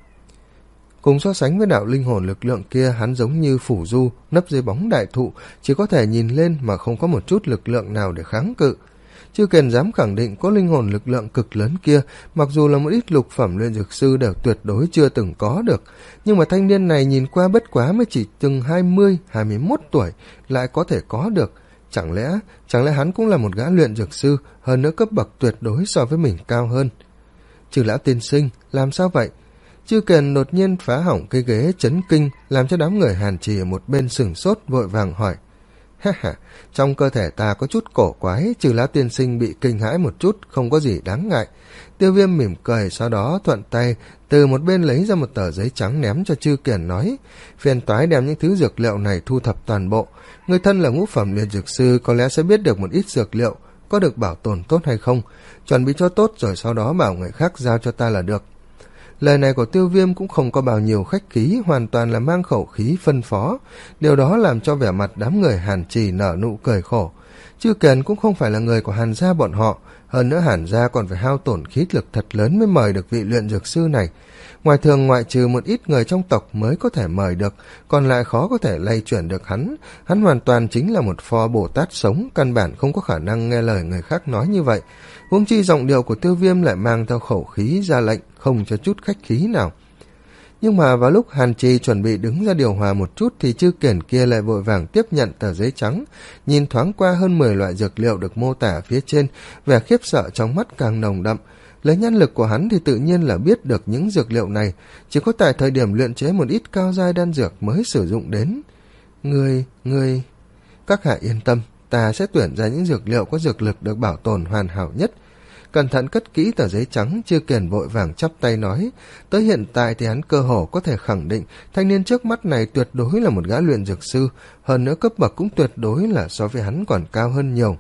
Cùng so sánh với đạo linh hồn lực lượng kia, hắn giống như phủ du nấp dưới bóng đại thụ, chỉ có thể nhìn lên mà không có một chút lực lượng nào để kháng cự. Chư Kiền dám khẳng định có linh hồn lực lượng cực lớn kia, mặc dù là một ít lục phẩm luyện dược sư đều tuyệt đối chưa từng có được, nhưng mà thanh niên này nhìn qua bất quá mới chỉ chừng hai mươi, hai mươi mốt tuổi lại có thể có được. Chẳng lẽ, chẳng lẽ hắn cũng là một gã luyện dược sư, hơn nữa cấp bậc tuyệt đối so với mình cao hơn. Trừ lão tiên sinh, làm sao vậy? Chư Kiền đột nhiên phá hỏng cái ghế chấn kinh, làm cho đám người Hàn Trì ở một bên sửng sốt vội vàng hỏi. Ha ha, trong cơ thể ta có chút cổ quái, Trừ lão tiên sinh bị kinh hãi một chút, không có gì đáng ngại. Tiêu Viêm mỉm cười, sau đó thuận tay từ một bên lấy ra một tờ giấy trắng ném cho Chư Kiền nói, phiền toái đem những thứ dược liệu này thu thập toàn bộ. Người thân là ngũ phẩm luyện dược sư có lẽ sẽ biết được một ít dược liệu có được bảo tồn tốt hay không, chuẩn bị cho tốt rồi sau đó bảo người khác giao cho ta là được. Lời này của Tiêu Viêm cũng không có bao nhiêu khách khí, hoàn toàn là mang khẩu khí phân phó. Điều đó làm cho vẻ mặt đám người Hàn Trì nở nụ cười khổ. Chư Kiền cũng không phải là người của Hàn gia bọn họ, hơn nữa Hàn gia còn phải hao tổn khí lực thật lớn mới mời được vị luyện dược sư này. Ngoài thường ngoại trừ một ít người trong tộc mới có thể mời được, còn lại khó có thể lay chuyển được hắn. Hắn hoàn toàn chính là một pho Bồ Tát sống, căn bản không có khả năng nghe lời người khác nói như vậy. Huống chi giọng điệu của Tiêu Viêm lại mang theo khẩu khí ra lệnh, không cho chút khách khí nào. Nhưng mà vào lúc Hàn Trì chuẩn bị đứng ra điều hòa một chút thì Chư Kiền kia lại vội vàng tiếp nhận tờ giấy trắng, nhìn thoáng qua hơn mười loại dược liệu được mô tả phía trên, vẻ khiếp sợ trong mắt càng nồng đậm. Lấy nhân lực của hắn thì tự nhiên là biết được những dược liệu này, chỉ có tại thời điểm luyện chế một ít cao giai đan dược mới sử dụng đến. Ngươi, ngươi... Các hạ yên tâm, ta sẽ tuyển ra những dược liệu có dược lực được bảo tồn hoàn hảo nhất. Cẩn thận cất kỹ tờ giấy trắng, Chư Kiền vội vàng chắp tay nói, tới hiện tại thì hắn cơ hồ có thể khẳng định thanh niên trước mắt này tuyệt đối là một gã luyện dược sư, hơn nữa cấp bậc cũng tuyệt đối là so với hắn còn cao hơn nhiều.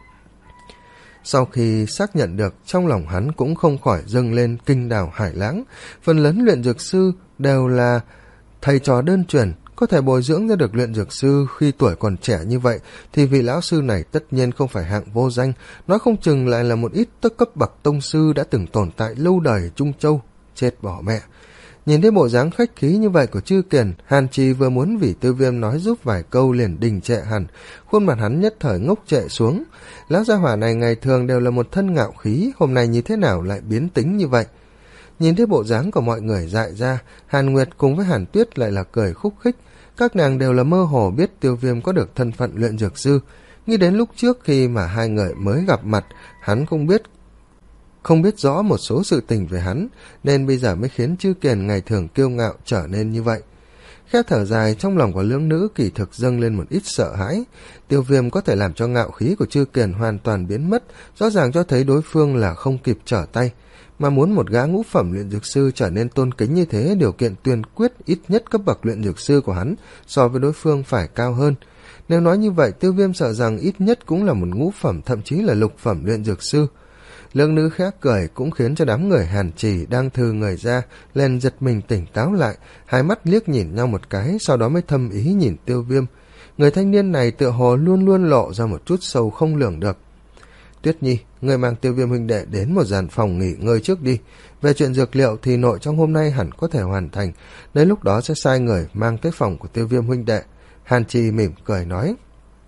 Sau khi xác nhận được, trong lòng hắn cũng không khỏi dâng lên kinh đào hải lãng. Phần lớn luyện dược sư đều là thầy trò đơn truyền, có thể bồi dưỡng ra được luyện dược sư khi tuổi còn trẻ như vậy thì vị lão sư này tất nhiên không phải hạng vô danh, nói không chừng lại là một ít tức cấp bậc tông sư đã từng tồn tại lâu đời Trung Châu. Chết bỏ mẹ! Nhìn thấy bộ dáng khách khí như vậy của Chư Kiền, Hàn Trì vừa muốn vì Tiêu Viêm nói giúp vài câu liền đình trệ hẳn, khuôn mặt hắn nhất thời ngốc trệ xuống. Lão gia hỏa này ngày thường đều là một thân ngạo khí, hôm nay như thế nào lại biến tính như vậy? Nhìn thấy bộ dáng của mọi người dại ra, Hàn Nguyệt cùng với Hàn Tuyết lại là cười khúc khích. Các nàng đều là mơ hồ biết Tiêu Viêm có được thân phận luyện dược sư. Nghĩ đến lúc trước khi mà hai người mới gặp mặt, hắn không biết không biết rõ một số sự tình về hắn, nên bây giờ mới khiến Chư Kiền ngày thường kiêu ngạo trở nên như vậy. Khẽ thở dài, trong lòng của lưỡng nữ kỳ thực dâng lên một ít sợ hãi. Tiêu Viêm có thể làm cho ngạo khí của Chư Kiền hoàn toàn biến mất, rõ ràng cho thấy đối phương là không kịp trở tay. Mà muốn một gã ngũ phẩm luyện dược sư trở nên tôn kính như thế, điều kiện tuyên quyết ít nhất cấp bậc luyện dược sư của hắn so với đối phương phải cao hơn. Nếu nói như vậy, Tiêu Viêm sợ rằng ít nhất cũng là một ngũ phẩm, thậm chí là lục phẩm luyện dược sư. Lương nữ khác cười cũng khiến cho đám người Hàn Trì đang thư người ra lên giật mình tỉnh táo lại, hai mắt liếc nhìn nhau một cái, sau đó mới thâm ý nhìn Tiêu Viêm. Người thanh niên này tựa hồ luôn luôn lộ ra một chút sâu không lường được. Tuyết Nhi, người mang Tiêu Viêm huynh đệ đến một dàn phòng nghỉ ngơi trước đi. Về chuyện dược liệu thì nội trong hôm nay hẳn có thể hoàn thành, đến lúc đó sẽ sai người mang tới phòng của Tiêu Viêm huynh đệ. Hàn Trì mỉm cười nói.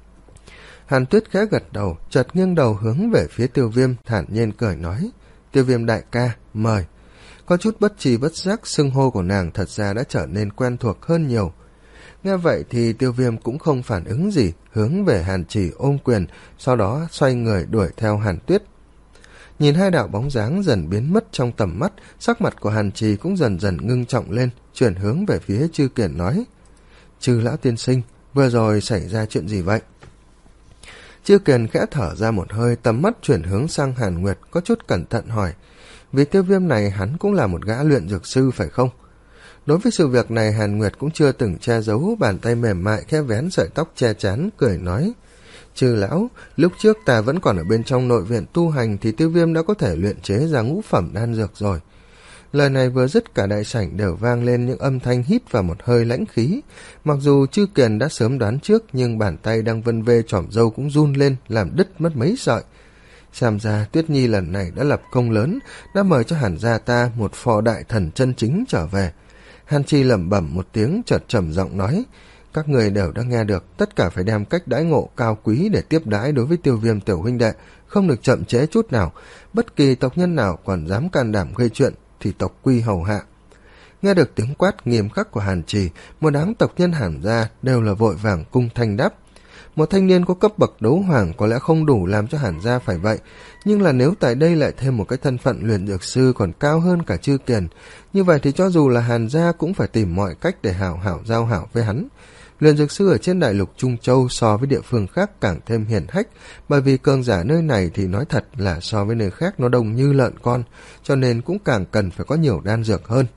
Hàn Tuyết khẽ gật đầu, chợt nghiêng đầu hướng về phía Tiêu Viêm, thản nhiên cười nói, Tiêu Viêm đại ca, mời. Có chút bất tri bất giác, xưng hô của nàng thật ra đã trở nên quen thuộc hơn nhiều. Nghe vậy thì Tiêu Viêm cũng không phản ứng gì, hướng về Hàn Trì ôm quyền, sau đó xoay người đuổi theo Hàn Tuyết. Nhìn hai đạo bóng dáng dần biến mất trong tầm mắt, sắc mặt của Hàn Trì cũng dần dần ngưng trọng lên, chuyển hướng về phía Chư Kiền nói, Chư lão tiên sinh, vừa rồi xảy ra chuyện gì vậy? Chư Kiền khẽ thở ra một hơi, tầm mắt chuyển hướng sang Hàn Nguyệt, có chút cẩn thận hỏi, vì Tiêu Viêm này hắn cũng là một gã luyện dược sư phải không? Đối với sự việc này, Hàn Nguyệt cũng chưa từng che giấu, bàn tay mềm mại khẽ vén sợi tóc che chắn, cười nói, Chư lão, lúc trước ta vẫn còn ở bên trong nội viện tu hành thì Tiêu Viêm đã có thể luyện chế ra ngũ phẩm đan dược rồi. Lời này vừa dứt, cả đại sảnh đều vang lên những âm thanh hít vào một hơi lãnh khí. Mặc dù Chư Kiền đã sớm đoán trước, nhưng bàn tay đang vân vê chỏm râu cũng run lên, làm đứt mất mấy sợi. Xem ra Tuyết Nhi lần này đã lập công lớn, đã mời cho Hàn gia ta một phò đại thần chân chính trở về. Hàn Chi lẩm bẩm một tiếng, chợt trầm giọng nói: các người đều đã nghe được, tất cả phải đem cách đãi ngộ cao quý để tiếp đãi đối với Tiêu Viêm tiểu huynh đệ, không được chậm trễ chút nào. Bất kỳ tộc nhân nào còn dám can đảm gây chuyện thì tộc quy hầu hạ. Nghe được tiếng quát nghiêm khắc của Hàn Trì, một đám tộc nhân Hàn gia đều là vội vàng cung thanh đáp. Một thanh niên có cấp bậc đấu hoàng có lẽ không đủ làm cho Hàn gia phải vậy, nhưng là nếu tại đây lại thêm một cái thân phận luyện dược sư còn cao hơn cả Chư Kiền, như vậy thì cho dù là Hàn gia cũng phải tìm mọi cách để hảo hảo giao hảo với hắn. Luyện dược sư ở trên đại lục Trung Châu so với địa phương khác càng thêm hiển hách, bởi vì cường giả nơi này thì nói thật là so với nơi khác nó đông như lợn con, cho nên cũng càng cần phải có nhiều đan dược hơn.